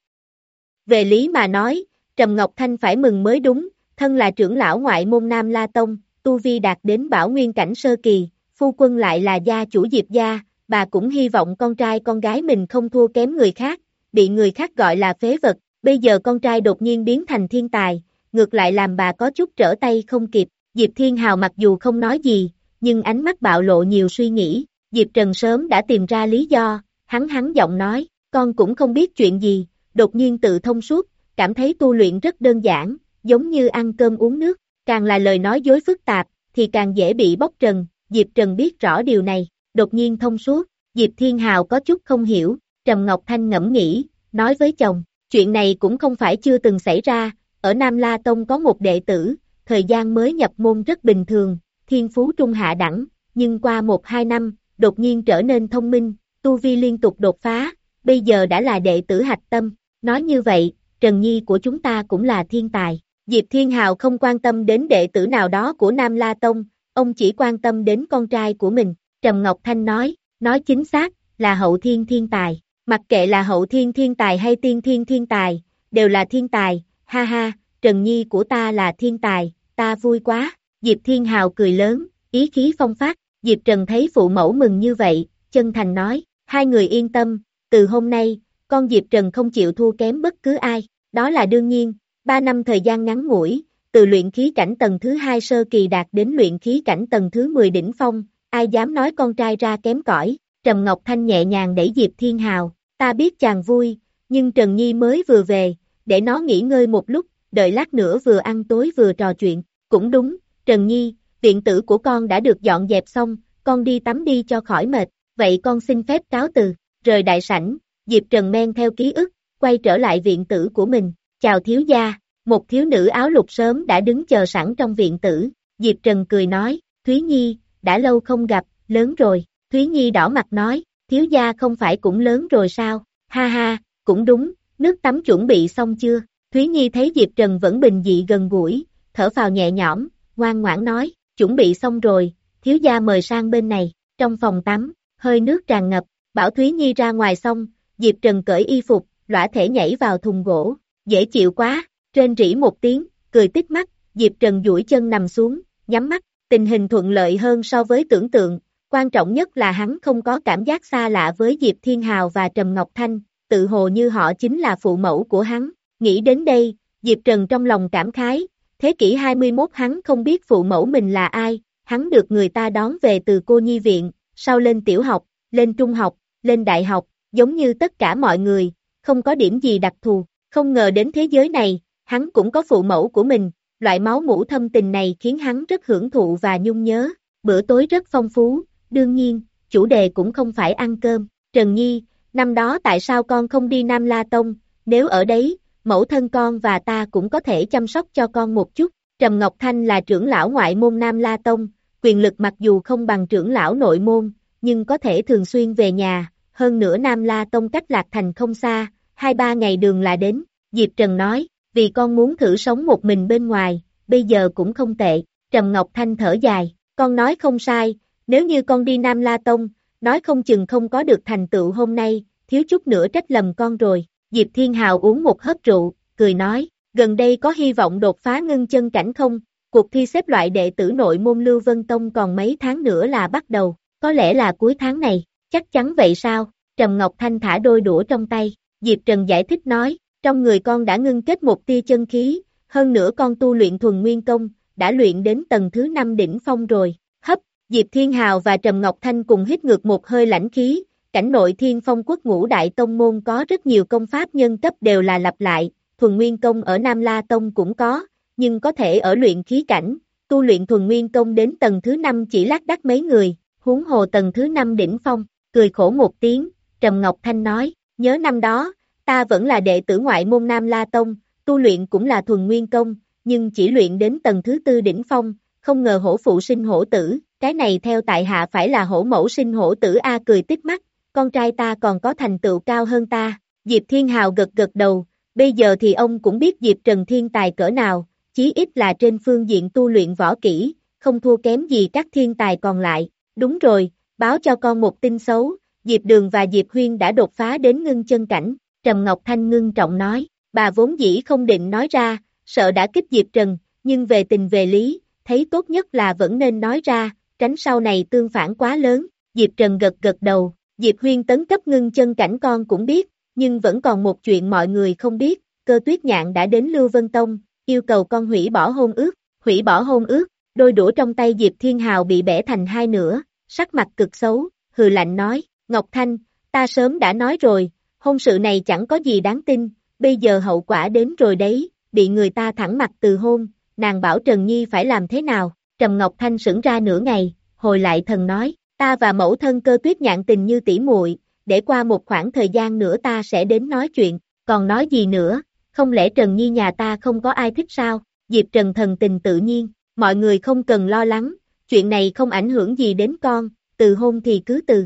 Về lý mà nói, Trầm Ngọc Thanh phải mừng mới đúng, thân là trưởng lão ngoại môn Nam La Tông, tu vi đạt đến bảo nguyên cảnh sơ kỳ, phu quân lại là gia chủ Diệp gia, bà cũng hy vọng con trai con gái mình không thua kém người khác, bị người khác gọi là phế vật, bây giờ con trai đột nhiên biến thành thiên tài, ngược lại làm bà có chút trở tay không kịp. Diệp Thiên Hào mặc dù không nói gì, nhưng ánh mắt bạo lộ nhiều suy nghĩ, Diệp Trần sớm đã tìm ra lý do, hắn hắn giọng nói, con cũng không biết chuyện gì, đột nhiên tự thông suốt, cảm thấy tu luyện rất đơn giản, giống như ăn cơm uống nước, càng là lời nói dối phức tạp, thì càng dễ bị bóc trần, Diệp Trần biết rõ điều này, đột nhiên thông suốt, Diệp Thiên Hào có chút không hiểu, Trầm Ngọc Thanh ngẫm nghĩ, nói với chồng, chuyện này cũng không phải chưa từng xảy ra, ở Nam La Tông có một đệ tử, thời gian mới nhập môn rất bình thường, thiên phú trung hạ đẳng, nhưng qua một hai năm, đột nhiên trở nên thông minh, tu vi liên tục đột phá, bây giờ đã là đệ tử hạch tâm, nói như vậy, Trần Nhi của chúng ta cũng là thiên tài. Diệp Thiên Hào không quan tâm đến đệ tử nào đó của Nam La Tông, ông chỉ quan tâm đến con trai của mình, Trầm Ngọc Thanh nói, nói chính xác, là hậu thiên thiên tài, mặc kệ là hậu thiên thiên tài hay tiên thiên thiên tài, đều là thiên tài, ha ha, Trần Nhi của ta là thiên tài, ta vui quá, Diệp Thiên Hào cười lớn, ý khí phong phát, Diệp Trần thấy phụ mẫu mừng như vậy, chân thành nói, hai người yên tâm, từ hôm nay, con Diệp Trần không chịu thua kém bất cứ ai, đó là đương nhiên, ba năm thời gian ngắn ngủi, từ luyện khí cảnh tầng thứ hai sơ kỳ đạt đến luyện khí cảnh tầng thứ mười đỉnh phong, ai dám nói con trai ra kém cỏi, Trầm Ngọc Thanh nhẹ nhàng đẩy Diệp Thiên Hào, ta biết chàng vui, nhưng Trần Nhi mới vừa về, để nó nghỉ ngơi một lúc, đợi lát nữa vừa ăn tối vừa trò chuyện, cũng đúng, Trần Nhi, viện tử của con đã được dọn dẹp xong, con đi tắm đi cho khỏi mệt, vậy con xin phép cáo từ, rời đại sảnh, Diệp Trần men theo ký ức, quay trở lại viện tử của mình, chào thiếu gia, một thiếu nữ áo lục sớm đã đứng chờ sẵn trong viện tử, Diệp Trần cười nói, Thúy Nhi, đã lâu không gặp, lớn rồi, Thúy Nhi đỏ mặt nói, thiếu gia không phải cũng lớn rồi sao, ha ha, cũng đúng, nước tắm chuẩn bị xong chưa, Thúy Nhi thấy Diệp Trần vẫn bình dị gần gũi, thở phào nhẹ nhõm, ngoan ngoãn nói, chuẩn bị xong rồi, thiếu gia mời sang bên này, trong phòng tắm, hơi nước tràn ngập, bảo Thúy Nhi ra ngoài xong, Diệp Trần cởi y phục, lõa thể nhảy vào thùng gỗ, dễ chịu quá, rên rỉ một tiếng, cười tít mắt, Diệp Trần duỗi chân nằm xuống, nhắm mắt, tình hình thuận lợi hơn so với tưởng tượng, quan trọng nhất là hắn không có cảm giác xa lạ với Diệp Thiên Hào và Trầm Ngọc Thanh, tự hồ như họ chính là phụ mẫu của hắn, nghĩ đến đây, Diệp Trần trong lòng cảm khái, thế kỷ hai mươi mốt hắn không biết phụ mẫu mình là ai, hắn được người ta đón về từ cô nhi viện, sau lên tiểu học, lên trung học, lên đại học, giống như tất cả mọi người, không có điểm gì đặc thù, không ngờ đến thế giới này, hắn cũng có phụ mẫu của mình, loại máu mủ thâm tình này khiến hắn rất hưởng thụ và nhung nhớ, bữa tối rất phong phú, đương nhiên, chủ đề cũng không phải ăn cơm, Trần Nhi, năm đó tại sao con không đi Nam La Tông, nếu ở đấy, mẫu thân con và ta cũng có thể chăm sóc cho con một chút, Trầm Ngọc Thanh là trưởng lão ngoại môn Nam La Tông, quyền lực mặc dù không bằng trưởng lão nội môn, nhưng có thể thường xuyên về nhà, hơn nữa Nam La Tông cách Lạc Thành không xa, hai ba ngày đường là đến, Diệp Trần nói, vì con muốn thử sống một mình bên ngoài, bây giờ cũng không tệ, Trầm Ngọc Thanh thở dài, con nói không sai, nếu như con đi Nam La Tông, nói không chừng không có được thành tựu hôm nay, thiếu chút nữa trách lầm con rồi, Diệp Thiên Hào uống một hớp rượu, cười nói, gần đây có hy vọng đột phá ngưng chân cảnh không, cuộc thi xếp loại đệ tử nội môn Lưu Vân Tông còn mấy tháng nữa là bắt đầu, có lẽ là cuối tháng này, chắc chắn vậy sao, Trầm Ngọc Thanh thả đôi đũa trong tay, Diệp Trần giải thích nói, trong người con đã ngưng kết một tia chân khí, hơn nữa con tu luyện thuần nguyên công, đã luyện đến tầng thứ năm đỉnh phong rồi, hấp, Diệp Thiên Hào và Trầm Ngọc Thanh cùng hít ngược một hơi lãnh khí, cảnh nội Thiên Phong Quốc ngũ đại tông môn có rất nhiều công pháp nhân cấp đều là lặp lại, thuần nguyên công ở Nam La Tông cũng có, nhưng có thể ở luyện khí cảnh, tu luyện thuần nguyên công đến tầng thứ năm chỉ lác đác mấy người, huống hồ tầng thứ năm đỉnh phong, cười khổ một tiếng, Trầm Ngọc Thanh nói, nhớ năm đó, ta vẫn là đệ tử ngoại môn Nam La Tông, tu luyện cũng là thuần nguyên công, nhưng chỉ luyện đến tầng thứ tư đỉnh phong, không ngờ hổ phụ sinh hổ tử, cái này theo tại hạ phải là hổ mẫu sinh hổ tử a cười tít mắt, con trai ta còn có thành tựu cao hơn ta, Diệp Thiên Hào gật gật đầu, bây giờ thì ông cũng biết Diệp Trần thiên tài cỡ nào, chí ít là trên phương diện tu luyện võ kỹ, không thua kém gì các thiên tài còn lại. Đúng rồi, báo cho con một tin xấu, Diệp Đường và Diệp Huyên đã đột phá đến ngưng chân cảnh, Trầm Ngọc Thanh ngưng trọng nói, bà vốn dĩ không định nói ra, sợ đã kích Diệp Trần, nhưng về tình về lý, thấy tốt nhất là vẫn nên nói ra, tránh sau này tương phản quá lớn. Diệp Trần gật gật đầu, Diệp Huyên tấn cấp ngưng chân cảnh con cũng biết, nhưng vẫn còn một chuyện mọi người không biết, Cơ Tuyết Nhạn đã đến Lưu Vân Tông, yêu cầu con hủy bỏ hôn ước, hủy bỏ hôn ước, đôi đũa trong tay Diệp Thiên Hào bị bẻ thành hai nửa, sắc mặt cực xấu, hừ lạnh nói, Ngọc Thanh, ta sớm đã nói rồi, hôn sự này chẳng có gì đáng tin, bây giờ hậu quả đến rồi đấy, bị người ta thẳng mặt từ hôn, nàng bảo Trần Nhi phải làm thế nào, Trầm Ngọc Thanh sững ra nửa ngày, hồi lại thần nói, ta và mẫu thân Cơ Tuyết Nhạn tình như tỉ muội, để qua một khoảng thời gian nữa ta sẽ đến nói chuyện, còn nói gì nữa, không lẽ Trần Nhi nhà ta không có ai thích sao, Diệp Trần thần tình tự nhiên, mọi người không cần lo lắng, chuyện này không ảnh hưởng gì đến con, từ hôn thì cứ từ.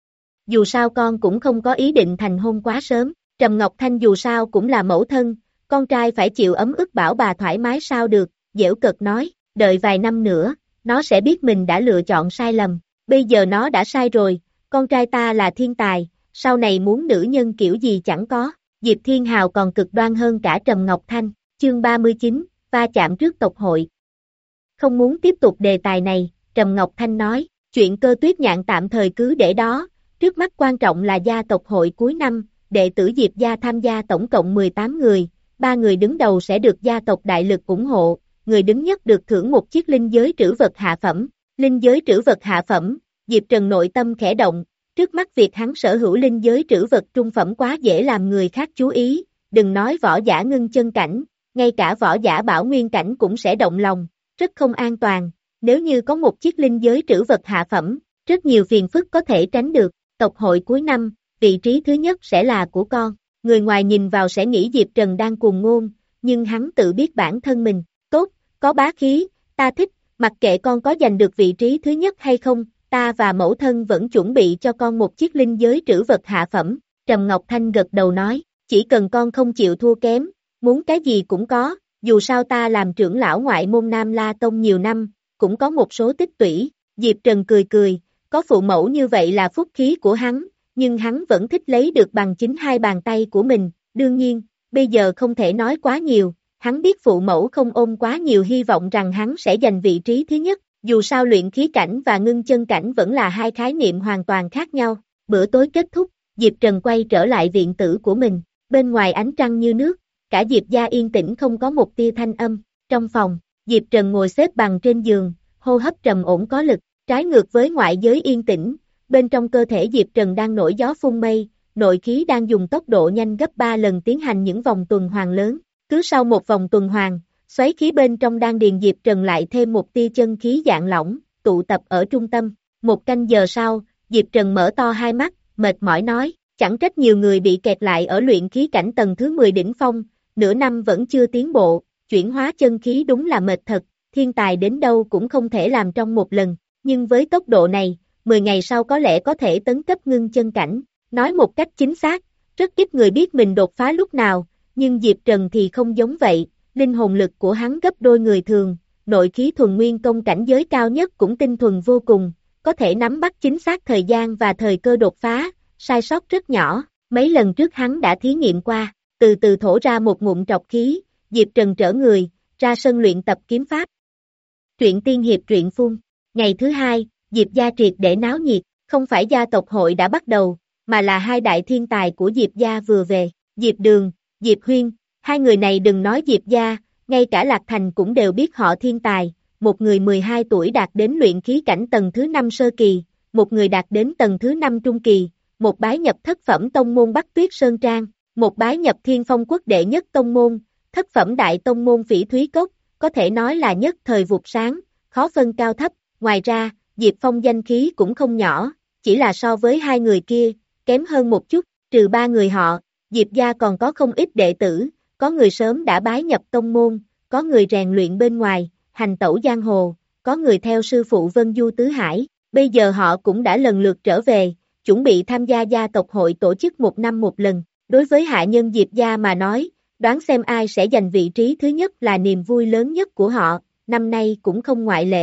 Dù sao con cũng không có ý định thành hôn quá sớm, Trầm Ngọc Thanh dù sao cũng là mẫu thân, con trai phải chịu ấm ức bảo bà thoải mái sao được, giễu cợt nói, đợi vài năm nữa, nó sẽ biết mình đã lựa chọn sai lầm, bây giờ nó đã sai rồi, con trai ta là thiên tài, sau này muốn nữ nhân kiểu gì chẳng có, Diệp Thiên Hào còn cực đoan hơn cả Trầm Ngọc Thanh, chương ba mươi chín, va chạm trước tộc hội. Không muốn tiếp tục đề tài này, Trầm Ngọc Thanh nói, chuyện Cơ Tuyết Nhạn tạm thời cứ để đó, trước mắt quan trọng là gia tộc hội cuối năm, đệ tử Diệp gia tham gia tổng cộng mười tám người, ba người đứng đầu sẽ được gia tộc đại lực ủng hộ, người đứng nhất được thưởng một chiếc linh giới trữ vật hạ phẩm, linh giới trữ vật hạ phẩm, Diệp Trần nội tâm khẽ động, trước mắt việc hắn sở hữu linh giới trữ vật trung phẩm quá dễ làm người khác chú ý, đừng nói võ giả ngưng chân cảnh, ngay cả võ giả bảo nguyên cảnh cũng sẽ động lòng, rất không an toàn, nếu như có một chiếc linh giới trữ vật hạ phẩm, rất nhiều phiền phức có thể tránh được, tộc hội cuối năm, vị trí thứ nhất sẽ là của con, người ngoài nhìn vào sẽ nghĩ Diệp Trần đang cuồng ngôn, nhưng hắn tự biết bản thân mình, tốt, có bá khí, ta thích, mặc kệ con có giành được vị trí thứ nhất hay không, ta và mẫu thân vẫn chuẩn bị cho con một chiếc linh giới trữ vật hạ phẩm, Trầm Ngọc Thanh gật đầu nói, chỉ cần con không chịu thua kém, muốn cái gì cũng có, dù sao ta làm trưởng lão ngoại môn Nam La Tông nhiều năm, cũng có một số tích tủy, Diệp Trần cười cười, có phụ mẫu như vậy là phúc khí của hắn, nhưng hắn vẫn thích lấy được bằng chính hai bàn tay của mình, đương nhiên, bây giờ không thể nói quá nhiều, hắn biết phụ mẫu không ôm quá nhiều hy vọng rằng hắn sẽ giành vị trí thứ nhất, dù sao luyện khí cảnh và ngưng chân cảnh vẫn là hai khái niệm hoàn toàn khác nhau, bữa tối kết thúc, Diệp Trần quay trở lại viện tử của mình, bên ngoài ánh trăng như nước, cả Diệp gia yên tĩnh không có một tia thanh âm, trong phòng, Diệp Trần ngồi xếp bằng trên giường, hô hấp trầm ổn có lực, trái ngược với ngoại giới yên tĩnh, bên trong cơ thể Diệp Trần đang nổi gió phun mây, nội khí đang dùng tốc độ nhanh gấp ba lần tiến hành những vòng tuần hoàn lớn, cứ sau một vòng tuần hoàn, xoáy khí bên trong đan điền Diệp Trần lại thêm một tia chân khí dạng lỏng, tụ tập ở trung tâm, một canh giờ sau, Diệp Trần mở to hai mắt, mệt mỏi nói, chẳng trách nhiều người bị kẹt lại ở luyện khí cảnh tầng thứ mười đỉnh phong, nửa năm vẫn chưa tiến bộ, chuyển hóa chân khí đúng là mệt thật, thiên tài đến đâu cũng không thể làm trong một lần, nhưng với tốc độ này, mười ngày sau có lẽ có thể tấn cấp ngưng chân cảnh, nói một cách chính xác, rất ít người biết mình đột phá lúc nào, nhưng Diệp Trần thì không giống vậy, linh hồn lực của hắn gấp đôi người thường, nội khí thuần nguyên công cảnh giới cao nhất cũng tinh thuần vô cùng, có thể nắm bắt chính xác thời gian và thời cơ đột phá, sai sót rất nhỏ, mấy lần trước hắn đã thí nghiệm qua, từ từ thổ ra một ngụm trọc khí, Diệp Trần trở người, ra sân luyện tập kiếm pháp. Truyện tiên hiệp truyện phun, ngày thứ hai, Diệp gia triệt để náo nhiệt, không phải gia tộc hội đã bắt đầu, mà là hai đại thiên tài của Diệp gia vừa về, Diệp Đường, Diệp Huyên, hai người này đừng nói Diệp gia, ngay cả Lạc Thành cũng đều biết họ thiên tài, một người mười hai tuổi đạt đến luyện khí cảnh tầng thứ năm sơ kỳ, một người đạt đến tầng thứ năm trung kỳ, một bái nhập thất phẩm tông môn Bắc Tuyết Sơn Trang, một bái nhập Thiên Phong quốc đệ nhất tông môn, thất phẩm đại tông môn Phỉ Thúy Cốc, có thể nói là nhất thời vụt sáng, khó phân cao thấp, ngoài ra, Diệp Phong danh khí cũng không nhỏ, chỉ là so với hai người kia, kém hơn một chút, trừ ba người họ, Diệp gia còn có không ít đệ tử, có người sớm đã bái nhập tông môn, có người rèn luyện bên ngoài, hành tẩu giang hồ, có người theo sư phụ Vân Du Tứ Hải, bây giờ họ cũng đã lần lượt trở về, chuẩn bị tham gia gia tộc hội tổ chức một năm một lần, đối với hạ nhân Diệp gia mà nói, đoán xem ai sẽ giành vị trí thứ nhất là niềm vui lớn nhất của họ, năm nay cũng không ngoại lệ,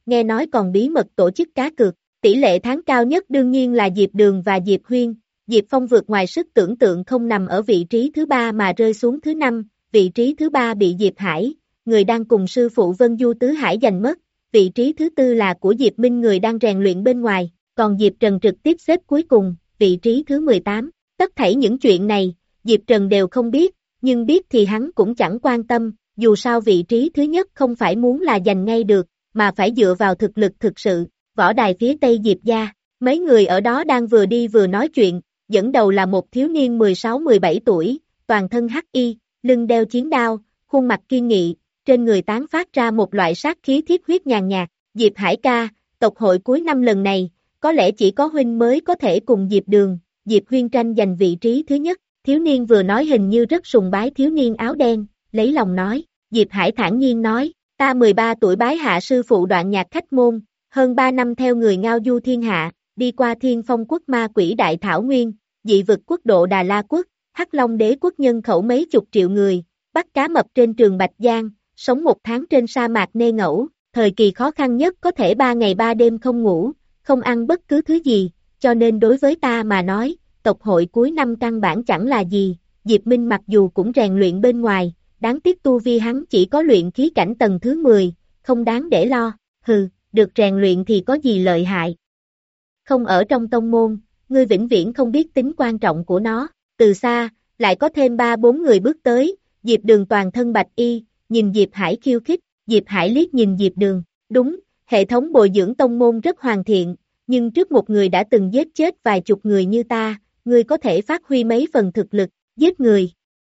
nghe nói còn bí mật tổ chức cá cược, tỷ lệ thắng cao nhất đương nhiên là Diệp Đường và Diệp Huyên, Diệp Phong vượt ngoài sức tưởng tượng không nằm ở vị trí thứ ba mà rơi xuống thứ năm, vị trí thứ ba bị Diệp Hải, người đang cùng sư phụ Vân Du Tứ Hải giành mất, vị trí thứ tư là của Diệp Minh người đang rèn luyện bên ngoài, còn Diệp Trần trực tiếp xếp cuối cùng, vị trí thứ mười tám. Tất thảy những chuyện này, Diệp Trần đều không biết, nhưng biết thì hắn cũng chẳng quan tâm, dù sao vị trí thứ nhất không phải muốn là giành ngay được, mà phải dựa vào thực lực thực sự. Võ đài phía tây Diệp gia, mấy người ở đó đang vừa đi vừa nói chuyện, dẫn đầu là một thiếu niên mười sáu mười bảy tuổi, toàn thân hắc y, lưng đeo chiến đao, khuôn mặt kiên nghị, trên người tán phát ra một loại sát khí thiết huyết nhàn nhạt. Diệp Hải ca, tộc hội cuối năm lần này, có lẽ chỉ có huynh mới có thể cùng Diệp Đường, Diệp Huyên tranh giành vị trí thứ nhất. Thiếu niên vừa nói hình như rất sùng bái thiếu niên áo đen, lấy lòng nói. Diệp Hải thản nhiên nói, ta mười ba tuổi bái hạ sư phụ Đoạn Nhạc khách môn, hơn ba năm theo người ngao du thiên hạ, đi qua Thiên Phong quốc ma quỷ đại thảo nguyên, dị vực quốc độ Đà La quốc, Hắc Long đế quốc nhân khẩu mấy chục triệu người, bắt cá mập trên trường Bạch Giang, sống một tháng trên sa mạc nê ngẫu, thời kỳ khó khăn nhất có thể ba ngày ba đêm không ngủ, không ăn bất cứ thứ gì, cho nên đối với ta mà nói, tộc hội cuối năm căn bản chẳng là gì. Diệp Minh mặc dù cũng rèn luyện bên ngoài, đáng tiếc tu vi hắn chỉ có luyện khí cảnh tầng thứ mười, không đáng để lo. Hừ, được rèn luyện thì có gì lợi hại. Không ở trong tông môn, ngươi vĩnh viễn không biết tính quan trọng của nó. Từ xa, lại có thêm ba bốn người bước tới, Diệp Đường toàn thân bạch y, nhìn Diệp Hải khiêu khích, Diệp Hải liếc nhìn Diệp Đường, đúng, hệ thống bồi dưỡng tông môn rất hoàn thiện, nhưng trước một người đã từng giết chết vài chục người như ta, ngươi có thể phát huy mấy phần thực lực, giết người.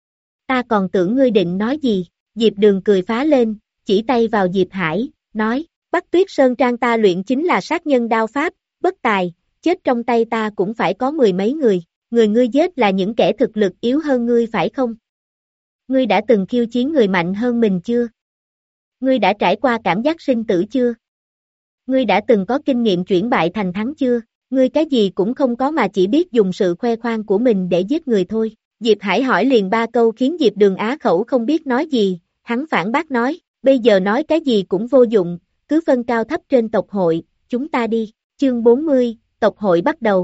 Ta còn tưởng ngươi định nói gì, Diệp Đường cười phá lên, chỉ tay vào Diệp Hải, nói, Bắc Tuyết Sơn Trang ta luyện chính là sát nhân đao pháp, bất tài, chết trong tay ta cũng phải có mười mấy người, người ngươi giết là những kẻ thực lực yếu hơn ngươi phải không? Ngươi đã từng khiêu chiến người mạnh hơn mình chưa? Ngươi đã trải qua cảm giác sinh tử chưa? Ngươi đã từng có kinh nghiệm chuyển bại thành thắng chưa? Ngươi cái gì cũng không có mà chỉ biết dùng sự khoe khoang của mình để giết người thôi. Diệp Hải hỏi liền ba câu khiến Diệp Đường á khẩu không biết nói gì, hắn phản bác nói, bây giờ nói cái gì cũng vô dụng, cứ phân cao thấp trên tộc hội, chúng ta đi. Chương bốn mươi, tộc hội bắt đầu.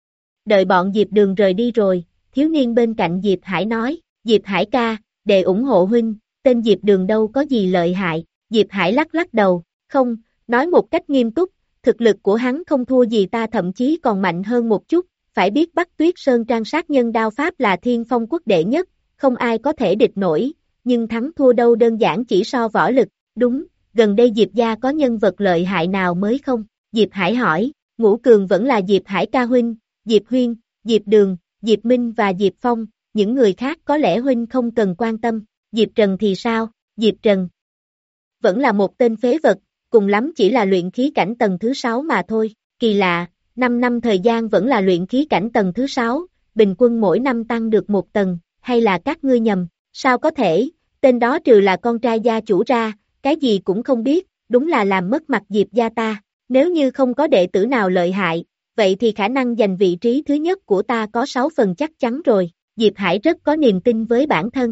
Đợi bọn Diệp Đường rời đi rồi, thiếu niên bên cạnh Diệp Hải nói, Diệp Hải ca, để ủng hộ huynh, tên Diệp Đường đâu có gì lợi hại. Diệp Hải lắc lắc đầu, không, nói một cách nghiêm túc, thực lực của hắn không thua gì ta, thậm chí còn mạnh hơn một chút, phải biết Bắc Tuyết Sơn Trang sát nhân đao pháp là Thiên Phong quốc đệ nhất, không ai có thể địch nổi, nhưng thắng thua đâu đơn giản chỉ so võ lực. Đúng, gần đây Diệp gia có nhân vật lợi hại nào mới không? Diệp Hải hỏi, Ngũ Cường vẫn là Diệp Hải ca huynh, Diệp Huyên, Diệp Đường, Diệp Minh và Diệp Phong, những người khác có lẽ huynh không cần quan tâm. Diệp Trần thì sao? Diệp Trần vẫn là một tên phế vật, cùng lắm chỉ là luyện khí cảnh tầng thứ sáu mà thôi. Kỳ lạ, năm năm thời gian vẫn là luyện khí cảnh tầng thứ sáu, bình quân mỗi năm tăng được một tầng, hay là các ngươi nhầm? Sao có thể, tên đó trừ là con trai gia chủ ra, cái gì cũng không biết, đúng là làm mất mặt Diệp gia ta. Nếu như không có đệ tử nào lợi hại, vậy thì khả năng giành vị trí thứ nhất của ta có sáu phần chắc chắn rồi. Diệp Hải rất có niềm tin với bản thân.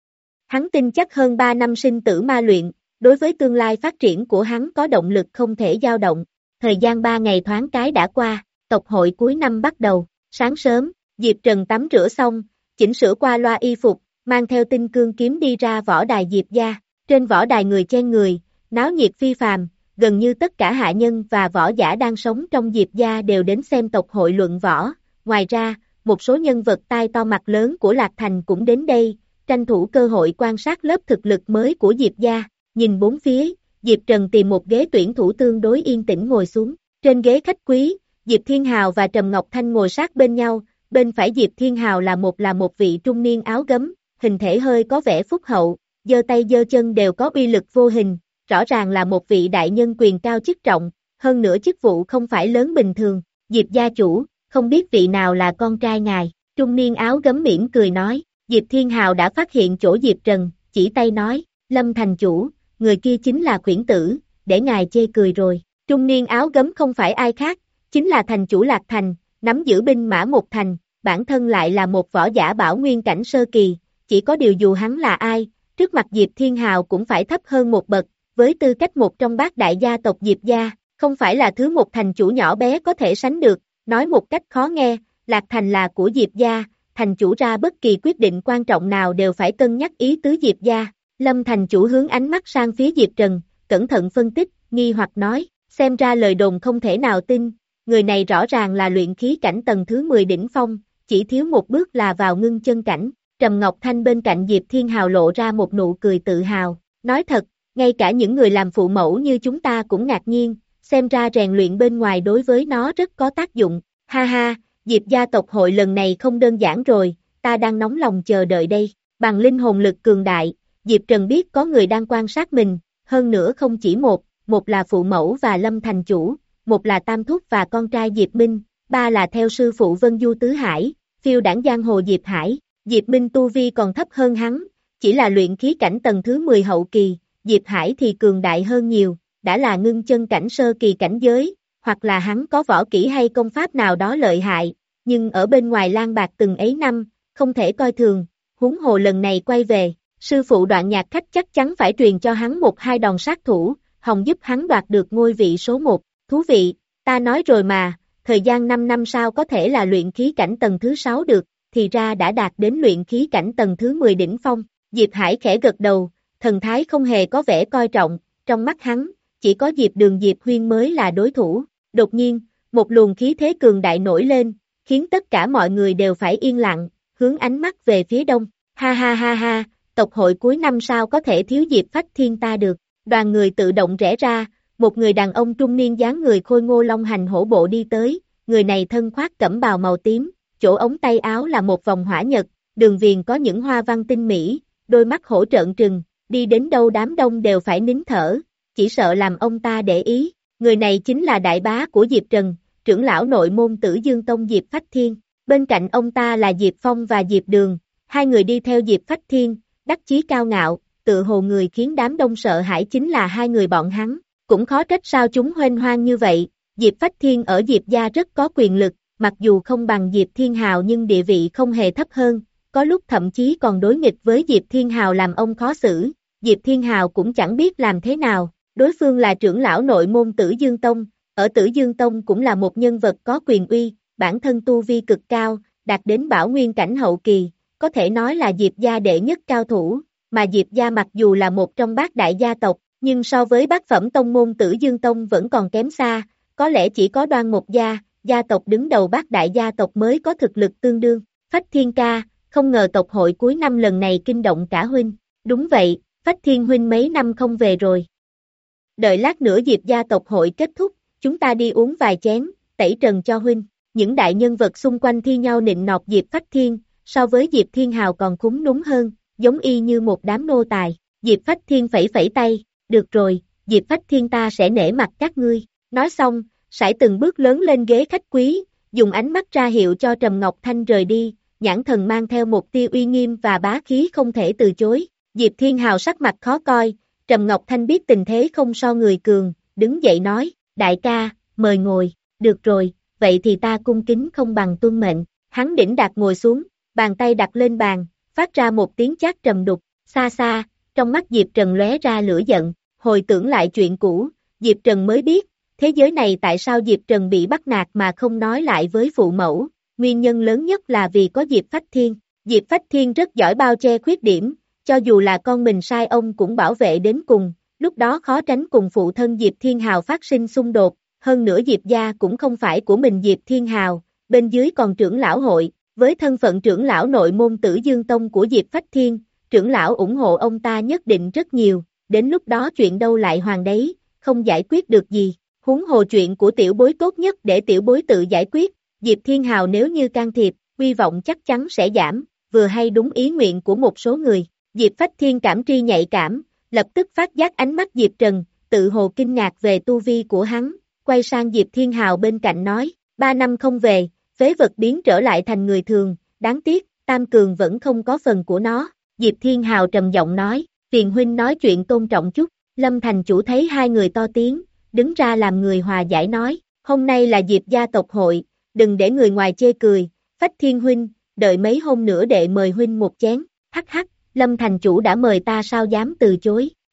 Hắn tin chắc hơn ba năm sinh tử ma luyện, đối với tương lai phát triển của hắn có động lực không thể dao động. Thời gian ba ngày thoáng cái đã qua, tộc hội cuối năm bắt đầu. Sáng sớm, Diệp Trần tắm rửa xong, chỉnh sửa qua loa y phục, mang theo tinh cương kiếm đi ra võ đài Diệp gia. Trên võ đài người chen người, náo nhiệt phi phàm, gần như tất cả hạ nhân và võ giả đang sống trong Diệp gia đều đến xem tộc hội luận võ. Ngoài ra, một số nhân vật tai to mặt lớn của Lạc Thành cũng đến đây, tranh thủ cơ hội quan sát lớp thực lực mới của Diệp gia. Nhìn bốn phía, Diệp Trần tìm một ghế tuyển thủ tương đối yên tĩnh ngồi xuống. Trên ghế khách quý, Diệp Thiên Hào và Trầm Ngọc Thanh ngồi sát bên nhau, bên phải Diệp Thiên Hào là một là một vị trung niên áo gấm, hình thể hơi có vẻ phúc hậu, giơ tay giơ chân đều có uy lực vô hình, rõ ràng là một vị đại nhân quyền cao chức trọng, hơn nữa chức vụ không phải lớn bình thường. Diệp gia chủ, không biết vị nào là con trai ngài? Trung niên áo gấm mỉm cười nói. Diệp Thiên Hào đã phát hiện chỗ Diệp Trần, chỉ tay nói, Lâm thành chủ, người kia chính là Khuyển Tử, để ngài chê cười rồi. Trung niên áo gấm không phải ai khác, chính là thành chủ Lạc Thành, nắm giữ binh mã một thành, bản thân lại là một võ giả bảo nguyên cảnh sơ kỳ, chỉ có điều dù hắn là ai, trước mặt Diệp Thiên Hào cũng phải thấp hơn một bậc, với tư cách một trong bát đại gia tộc Diệp gia, không phải là thứ một thành chủ nhỏ bé có thể sánh được, nói một cách khó nghe, Lạc Thành là của Diệp gia, thành chủ ra bất kỳ quyết định quan trọng nào đều phải cân nhắc ý tứ Diệp gia. Lâm thành chủ hướng ánh mắt sang phía Diệp Trần, cẩn thận phân tích, nghi hoặc nói, xem ra lời đồn không thể nào tin, người này rõ ràng là luyện khí cảnh tầng thứ mười đỉnh phong, chỉ thiếu một bước là vào ngưng chân cảnh. Trầm Ngọc Thanh bên cạnh Diệp Thiên Hào lộ ra một nụ cười tự hào, nói thật, ngay cả những người làm phụ mẫu như chúng ta cũng ngạc nhiên, xem ra rèn luyện bên ngoài đối với nó rất có tác dụng, ha ha, Diệp gia tộc hội lần này không đơn giản rồi, ta đang nóng lòng chờ đợi đây, bằng linh hồn lực cường đại, Diệp Trần biết có người đang quan sát mình, hơn nữa không chỉ một, một là phụ mẫu và Lâm thành chủ, một là Tam Thúc và con trai Diệp Minh, ba là theo sư phụ Vân Du Tứ Hải, phiêu đảng giang hồ Diệp Hải, Diệp Minh tu vi còn thấp hơn hắn, chỉ là luyện khí cảnh tầng thứ mười hậu kỳ, Diệp Hải thì cường đại hơn nhiều, đã là ngưng chân cảnh sơ kỳ cảnh giới, hoặc là hắn có võ kỹ hay công pháp nào đó lợi hại, nhưng ở bên ngoài lang bạc từng ấy năm, không thể coi thường, huống hồ lần này quay về, sư phụ Đoạn Nhạc Khách chắc chắn phải truyền cho hắn một hai đòn sát thủ, hòng giúp hắn đoạt được ngôi vị số một, thú vị, ta nói rồi mà, thời gian năm năm sau có thể là luyện khí cảnh tầng thứ sáu được, thì ra đã đạt đến luyện khí cảnh tầng thứ mười đỉnh phong, Diệp Hải khẽ gật đầu, thần thái không hề có vẻ coi trọng, trong mắt hắn, chỉ có Diệp Đường Diệp Huyên mới là đối thủ, đột nhiên, một luồng khí thế cường đại nổi lên, khiến tất cả mọi người đều phải yên lặng, hướng ánh mắt về phía đông, ha ha ha ha, tộc hội cuối năm sao có thể thiếu Diệp Phách Thiên ta được, đoàn người tự động rẽ ra, một người đàn ông trung niên dáng người khôi ngô long hành hổ bộ đi tới, người này thân khoác cẩm bào màu tím, chỗ ống tay áo là một vòng hỏa nhật, đường viền có những hoa văn tinh mỹ, đôi mắt hổ trợn trừng, đi đến đâu đám đông đều phải nín thở, chỉ sợ làm ông ta để ý, người này chính là đại bá của Diệp Trần, trưởng lão nội môn Tử Dương Tông Diệp Phách Thiên, bên cạnh ông ta là Diệp Phong và Diệp Đường, hai người đi theo Diệp Phách Thiên, đắc chí cao ngạo, tự hồ người khiến đám đông sợ hãi chính là hai người bọn hắn, cũng khó trách sao chúng hoen hoang như vậy, Diệp Phách Thiên ở Diệp gia rất có quyền lực, mặc dù không bằng Diệp Thiên Hào nhưng địa vị không hề thấp hơn, có lúc thậm chí còn đối nghịch với Diệp Thiên Hào làm ông khó xử, Diệp Thiên Hào cũng chẳng biết làm thế nào, đối phương là trưởng lão nội môn Tử Dương Tông, ở Tử Dương Tông cũng là một nhân vật có quyền uy, bản thân tu vi cực cao, đạt đến bảo nguyên cảnh hậu kỳ, có thể nói là Diệp gia đệ nhất cao thủ, mà Diệp gia mặc dù là một trong bát đại gia tộc, nhưng so với bát phẩm tông môn Tử Dương Tông vẫn còn kém xa, có lẽ chỉ có Đoan Mộc gia, gia tộc đứng đầu bát đại gia tộc mới có thực lực tương đương. Phách Thiên ca, không ngờ tộc hội cuối năm lần này kinh động cả huynh. Đúng vậy, Phách Thiên huynh mấy năm không về rồi. Đợi lát nữa Diệp gia tộc hội kết thúc, chúng ta đi uống vài chén, tẩy trần cho huynh. Những đại nhân vật xung quanh thi nhau nịnh nọt Diệp Phách Thiên, so với Diệp Thiên Hào còn cúng đúng hơn, giống y như một đám nô tài. Diệp Phách Thiên phẩy phẩy tay, được rồi, Diệp Phách Thiên ta sẽ nể mặt các ngươi. Nói xong, sải từng bước lớn lên ghế khách quý, dùng ánh mắt ra hiệu cho Trầm Ngọc Thanh rời đi, nhãn thần mang theo một tia uy nghiêm và bá khí không thể từ chối. Diệp Thiên Hào sắc mặt khó coi, Trầm Ngọc Thanh biết tình thế không so người cường, đứng dậy nói, đại ca, mời ngồi, được rồi, vậy thì ta cung kính không bằng tuân mệnh. Hắn đỉnh đạt ngồi xuống, bàn tay đặt lên bàn, phát ra một tiếng chát trầm đục, xa xa, trong mắt Diệp Trần lóe ra lửa giận, hồi tưởng lại chuyện cũ, Diệp Trần mới biết, thế giới này tại sao Diệp Trần bị bắt nạt mà không nói lại với phụ mẫu, nguyên nhân lớn nhất là vì có Diệp Phách Thiên. Diệp Phách Thiên rất giỏi bao che khuyết điểm, cho dù là con mình sai ông cũng bảo vệ đến cùng, lúc đó khó tránh cùng phụ thân Diệp Thiên Hào phát sinh xung đột, hơn nữa Diệp gia cũng không phải của mình Diệp Thiên Hào, bên dưới còn trưởng lão hội, với thân phận trưởng lão nội môn Tử Dương Tông của Diệp Phách Thiên, trưởng lão ủng hộ ông ta nhất định rất nhiều, đến lúc đó chuyện đâu lại hoàng đấy, không giải quyết được gì. Huống hồ chuyện của tiểu bối tốt nhất để tiểu bối tự giải quyết, Diệp Thiên Hào nếu như can thiệp, uy vọng chắc chắn sẽ giảm, vừa hay đúng ý nguyện của một số người. Diệp Phách Thiên cảm tri nhạy cảm, lập tức phát giác ánh mắt Diệp Trần, tự hồ kinh ngạc về tu vi của hắn, quay sang Diệp Thiên Hào bên cạnh nói, ba năm không về, phế vật biến trở lại thành người thường, đáng tiếc, Tam Cường vẫn không có phần của nó. Diệp Thiên Hào trầm giọng nói, phiền huynh nói chuyện tôn trọng chút. Lâm thành chủ thấy hai người to tiếng, đứng ra làm người hòa giải nói, hôm nay là Diệp gia tộc hội, đừng để người ngoài chê cười, Phách Thiên huynh, đợi mấy hôm nữa đệ mời huynh một chén, hắc hắc, Lâm thành chủ đã mời ta sao dám từ chối,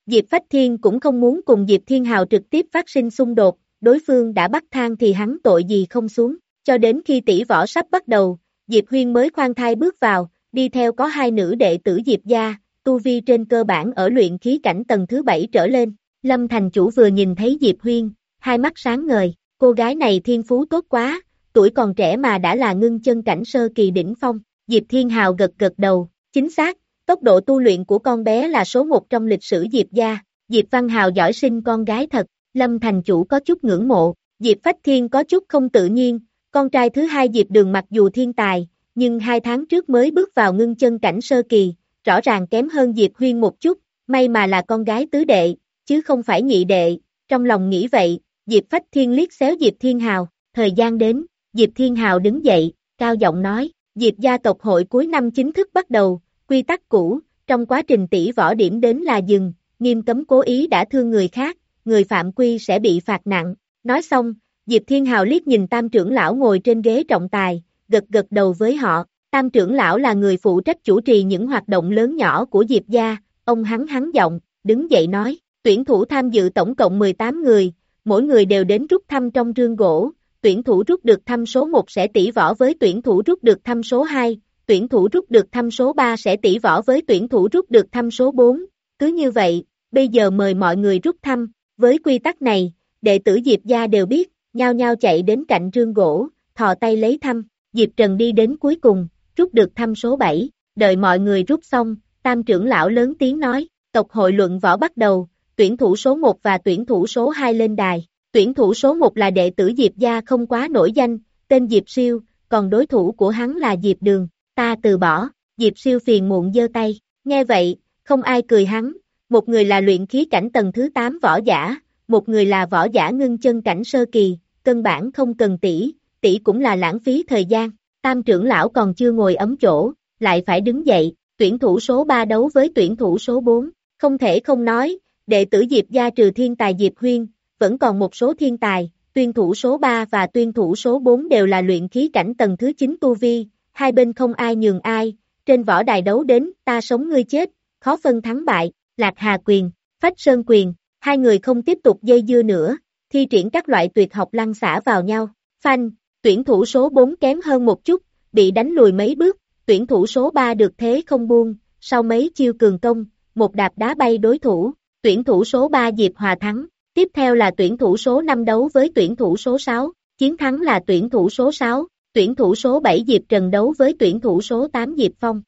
Diệp Phách Thiên cũng không muốn cùng Diệp Thiên Hào trực tiếp phát sinh xung đột, đối phương đã bắt thang thì hắn tội gì không xuống, cho đến khi tỷ võ sắp bắt đầu, Diệp Huyên mới khoan thai bước vào, đi theo có hai nữ đệ tử Diệp gia, tu vi trên cơ bản ở luyện khí cảnh tầng thứ bảy trở lên. Lâm thành chủ vừa nhìn thấy Diệp Huyên, hai mắt sáng ngời, cô gái này thiên phú tốt quá, tuổi còn trẻ mà đã là ngưng chân cảnh sơ kỳ đỉnh phong. Diệp Thiên Hào gật gật đầu, chính xác, tốc độ tu luyện của con bé là số một trong lịch sử Diệp gia. Diệp Văn Hào giỏi sinh con gái thật, Lâm thành chủ có chút ngưỡng mộ, Diệp Phách Thiên có chút không tự nhiên, con trai thứ hai Diệp Đường mặc dù thiên tài, nhưng hai tháng trước mới bước vào ngưng chân cảnh sơ kỳ, rõ ràng kém hơn Diệp Huyên một chút, may mà là con gái tứ đệ, chứ không phải nhị đệ, trong lòng nghĩ vậy, Diệp Phách Thiên liếc xéo Diệp Thiên Hào, thời gian đến, Diệp Thiên Hào đứng dậy, cao giọng nói, Diệp gia tộc hội cuối năm chính thức bắt đầu, quy tắc cũ, trong quá trình tỷ võ điểm đến là dừng, nghiêm cấm cố ý đã thương người khác, người phạm quy sẽ bị phạt nặng, nói xong, Diệp Thiên Hào liếc nhìn tam trưởng lão ngồi trên ghế trọng tài, gật gật đầu với họ, tam trưởng lão là người phụ trách chủ trì những hoạt động lớn nhỏ của Diệp gia, ông hắn hắn giọng, đứng dậy nói, tuyển thủ tham dự tổng cộng mười tám người, mỗi người đều đến rút thăm trong rương gỗ, tuyển thủ rút được thăm số một sẽ tỷ võ với tuyển thủ rút được thăm số hai, tuyển thủ rút được thăm số ba sẽ tỷ võ với tuyển thủ rút được thăm số bốn, cứ như vậy, bây giờ mời mọi người rút thăm, với quy tắc này, đệ tử Diệp gia đều biết, nhao nhao chạy đến cạnh rương gỗ, thò tay lấy thăm, Diệp Trần đi đến cuối cùng, rút được thăm số bảy, đợi mọi người rút xong, tam trưởng lão lớn tiếng nói, tộc hội luận võ bắt đầu, tuyển thủ số một và tuyển thủ số hai lên đài, tuyển thủ số một là đệ tử Diệp gia không quá nổi danh, tên Diệp Siêu, còn đối thủ của hắn là Diệp Đường, ta từ bỏ, Diệp Siêu phiền muộn giơ tay, nghe vậy, không ai cười hắn, một người là luyện khí cảnh tầng thứ tám võ giả, một người là võ giả ngưng chân cảnh sơ kỳ, căn bản không cần tỷ, tỷ cũng là lãng phí thời gian, tam trưởng lão còn chưa ngồi ấm chỗ, lại phải đứng dậy, tuyển thủ số ba đấu với tuyển thủ số bốn, không thể không nói, đệ tử Diệp gia trừ thiên tài Diệp Huyên, vẫn còn một số thiên tài, tuyển thủ số ba và tuyển thủ số bốn đều là luyện khí cảnh tầng thứ chín tu vi, hai bên không ai nhường ai, trên võ đài đấu đến, ta sống ngươi chết, khó phân thắng bại, Lạc Hà quyền, Phách Sơn quyền, hai người không tiếp tục dây dưa nữa, thi triển các loại tuyệt học lăn xả vào nhau, phanh, tuyển thủ số bốn kém hơn một chút, bị đánh lùi mấy bước, tuyển thủ số ba được thế không buông, sau mấy chiêu cường công, một đạp đá bay đối thủ, tuyển thủ số ba Diệp Hòa thắng, tiếp theo là tuyển thủ số năm đấu với tuyển thủ số sáu, chiến thắng là tuyển thủ số sáu, tuyển thủ số bảy Diệp Trần đấu với tuyển thủ số tám Diệp Phong.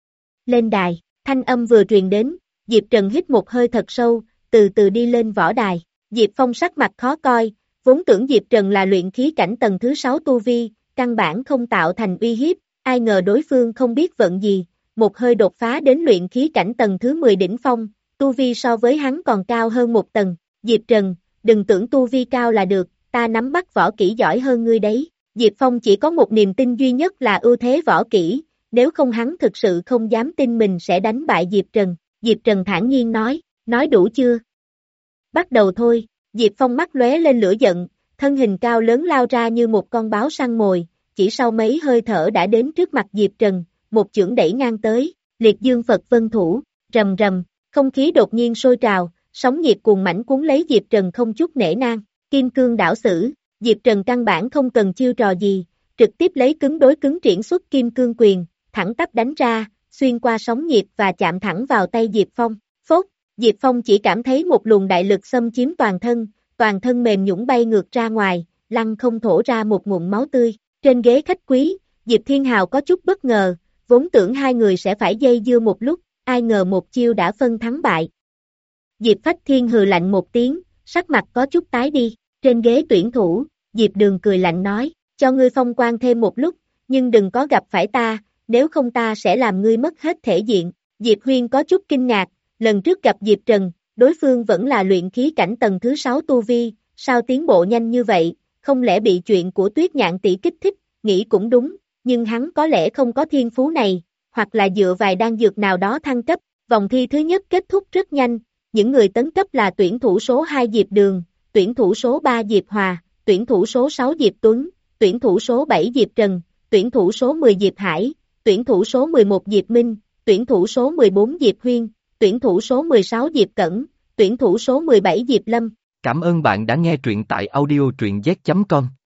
Lên đài, thanh âm vừa truyền đến, Diệp Trần hít một hơi thật sâu, từ từ đi lên võ đài, Diệp Phong sắc mặt khó coi, vốn tưởng Diệp Trần là luyện khí cảnh tầng thứ sáu tu vi, căn bản không tạo thành uy hiếp, ai ngờ đối phương không biết vận gì, một hơi đột phá đến luyện khí cảnh tầng thứ mười đỉnh phong, tu vi so với hắn còn cao hơn một tầng, Diệp Trần, đừng tưởng tu vi cao là được, ta nắm bắt võ kỹ giỏi hơn ngươi đấy, Diệp Phong chỉ có một niềm tin duy nhất là ưu thế võ kỹ, nếu không hắn thực sự không dám tin mình sẽ đánh bại Diệp Trần, Diệp Trần thản nhiên nói, nói đủ chưa? Bắt đầu thôi, Diệp Phong mắt lóe lên lửa giận, thân hình cao lớn lao ra như một con báo săn mồi, chỉ sau mấy hơi thở đã đến trước mặt Diệp Trần, một chưởng đẩy ngang tới, liệt dương Phật vân thủ, rầm rầm, không khí đột nhiên sôi trào, sóng nhiệt cuồng mãnh cuốn lấy Diệp Trần không chút nể nang, kim cương đảo xử, Diệp Trần căn bản không cần chiêu trò gì, trực tiếp lấy cứng đối cứng triển xuất kim cương quyền, thẳng tắp đánh ra, xuyên qua sóng nhiệt và chạm thẳng vào tay Diệp Phong, phốt, Diệp Phong chỉ cảm thấy một luồng đại lực xâm chiếm toàn thân, toàn thân mềm nhũn bay ngược ra ngoài, lăn không thổ ra một ngụm máu tươi, trên ghế khách quý, Diệp Thiên Hào có chút bất ngờ, vốn tưởng hai người sẽ phải dây dưa một lúc, ai ngờ một chiêu đã phân thắng bại. Diệp Phách Thiên hừ lạnh một tiếng, sắc mặt có chút tái đi, trên ghế tuyển thủ, Diệp Đường cười lạnh nói, cho ngươi phong quan thêm một lúc, nhưng đừng có gặp phải ta, nếu không ta sẽ làm ngươi mất hết thể diện. Diệp Huyên có chút kinh ngạc, lần trước gặp Diệp Trần, đối phương vẫn là luyện khí cảnh tầng thứ sáu tu vi, sao tiến bộ nhanh như vậy, không lẽ bị chuyện của Tuyết Nhạn tỷ kích thích, nghĩ cũng đúng, nhưng hắn có lẽ không có thiên phú này, hoặc là dựa vài đan dược nào đó thăng cấp, vòng thi thứ nhất kết thúc rất nhanh, những người tấn cấp là tuyển thủ số hai Diệp Đường, tuyển thủ số ba Diệp Hòa, tuyển thủ số sáu Diệp Tuấn, tuyển thủ số bảy Diệp Trần, tuyển thủ số mười Diệp Hải, tuyển thủ số mười một Diệp Minh, tuyển thủ số mười bốn Diệp Huyên, tuyển thủ số mười sáu Diệp Cẩn, tuyển thủ số mười bảy Diệp Lâm. Cảm ơn bạn đã nghe truyện tại audio truyện z chấm com.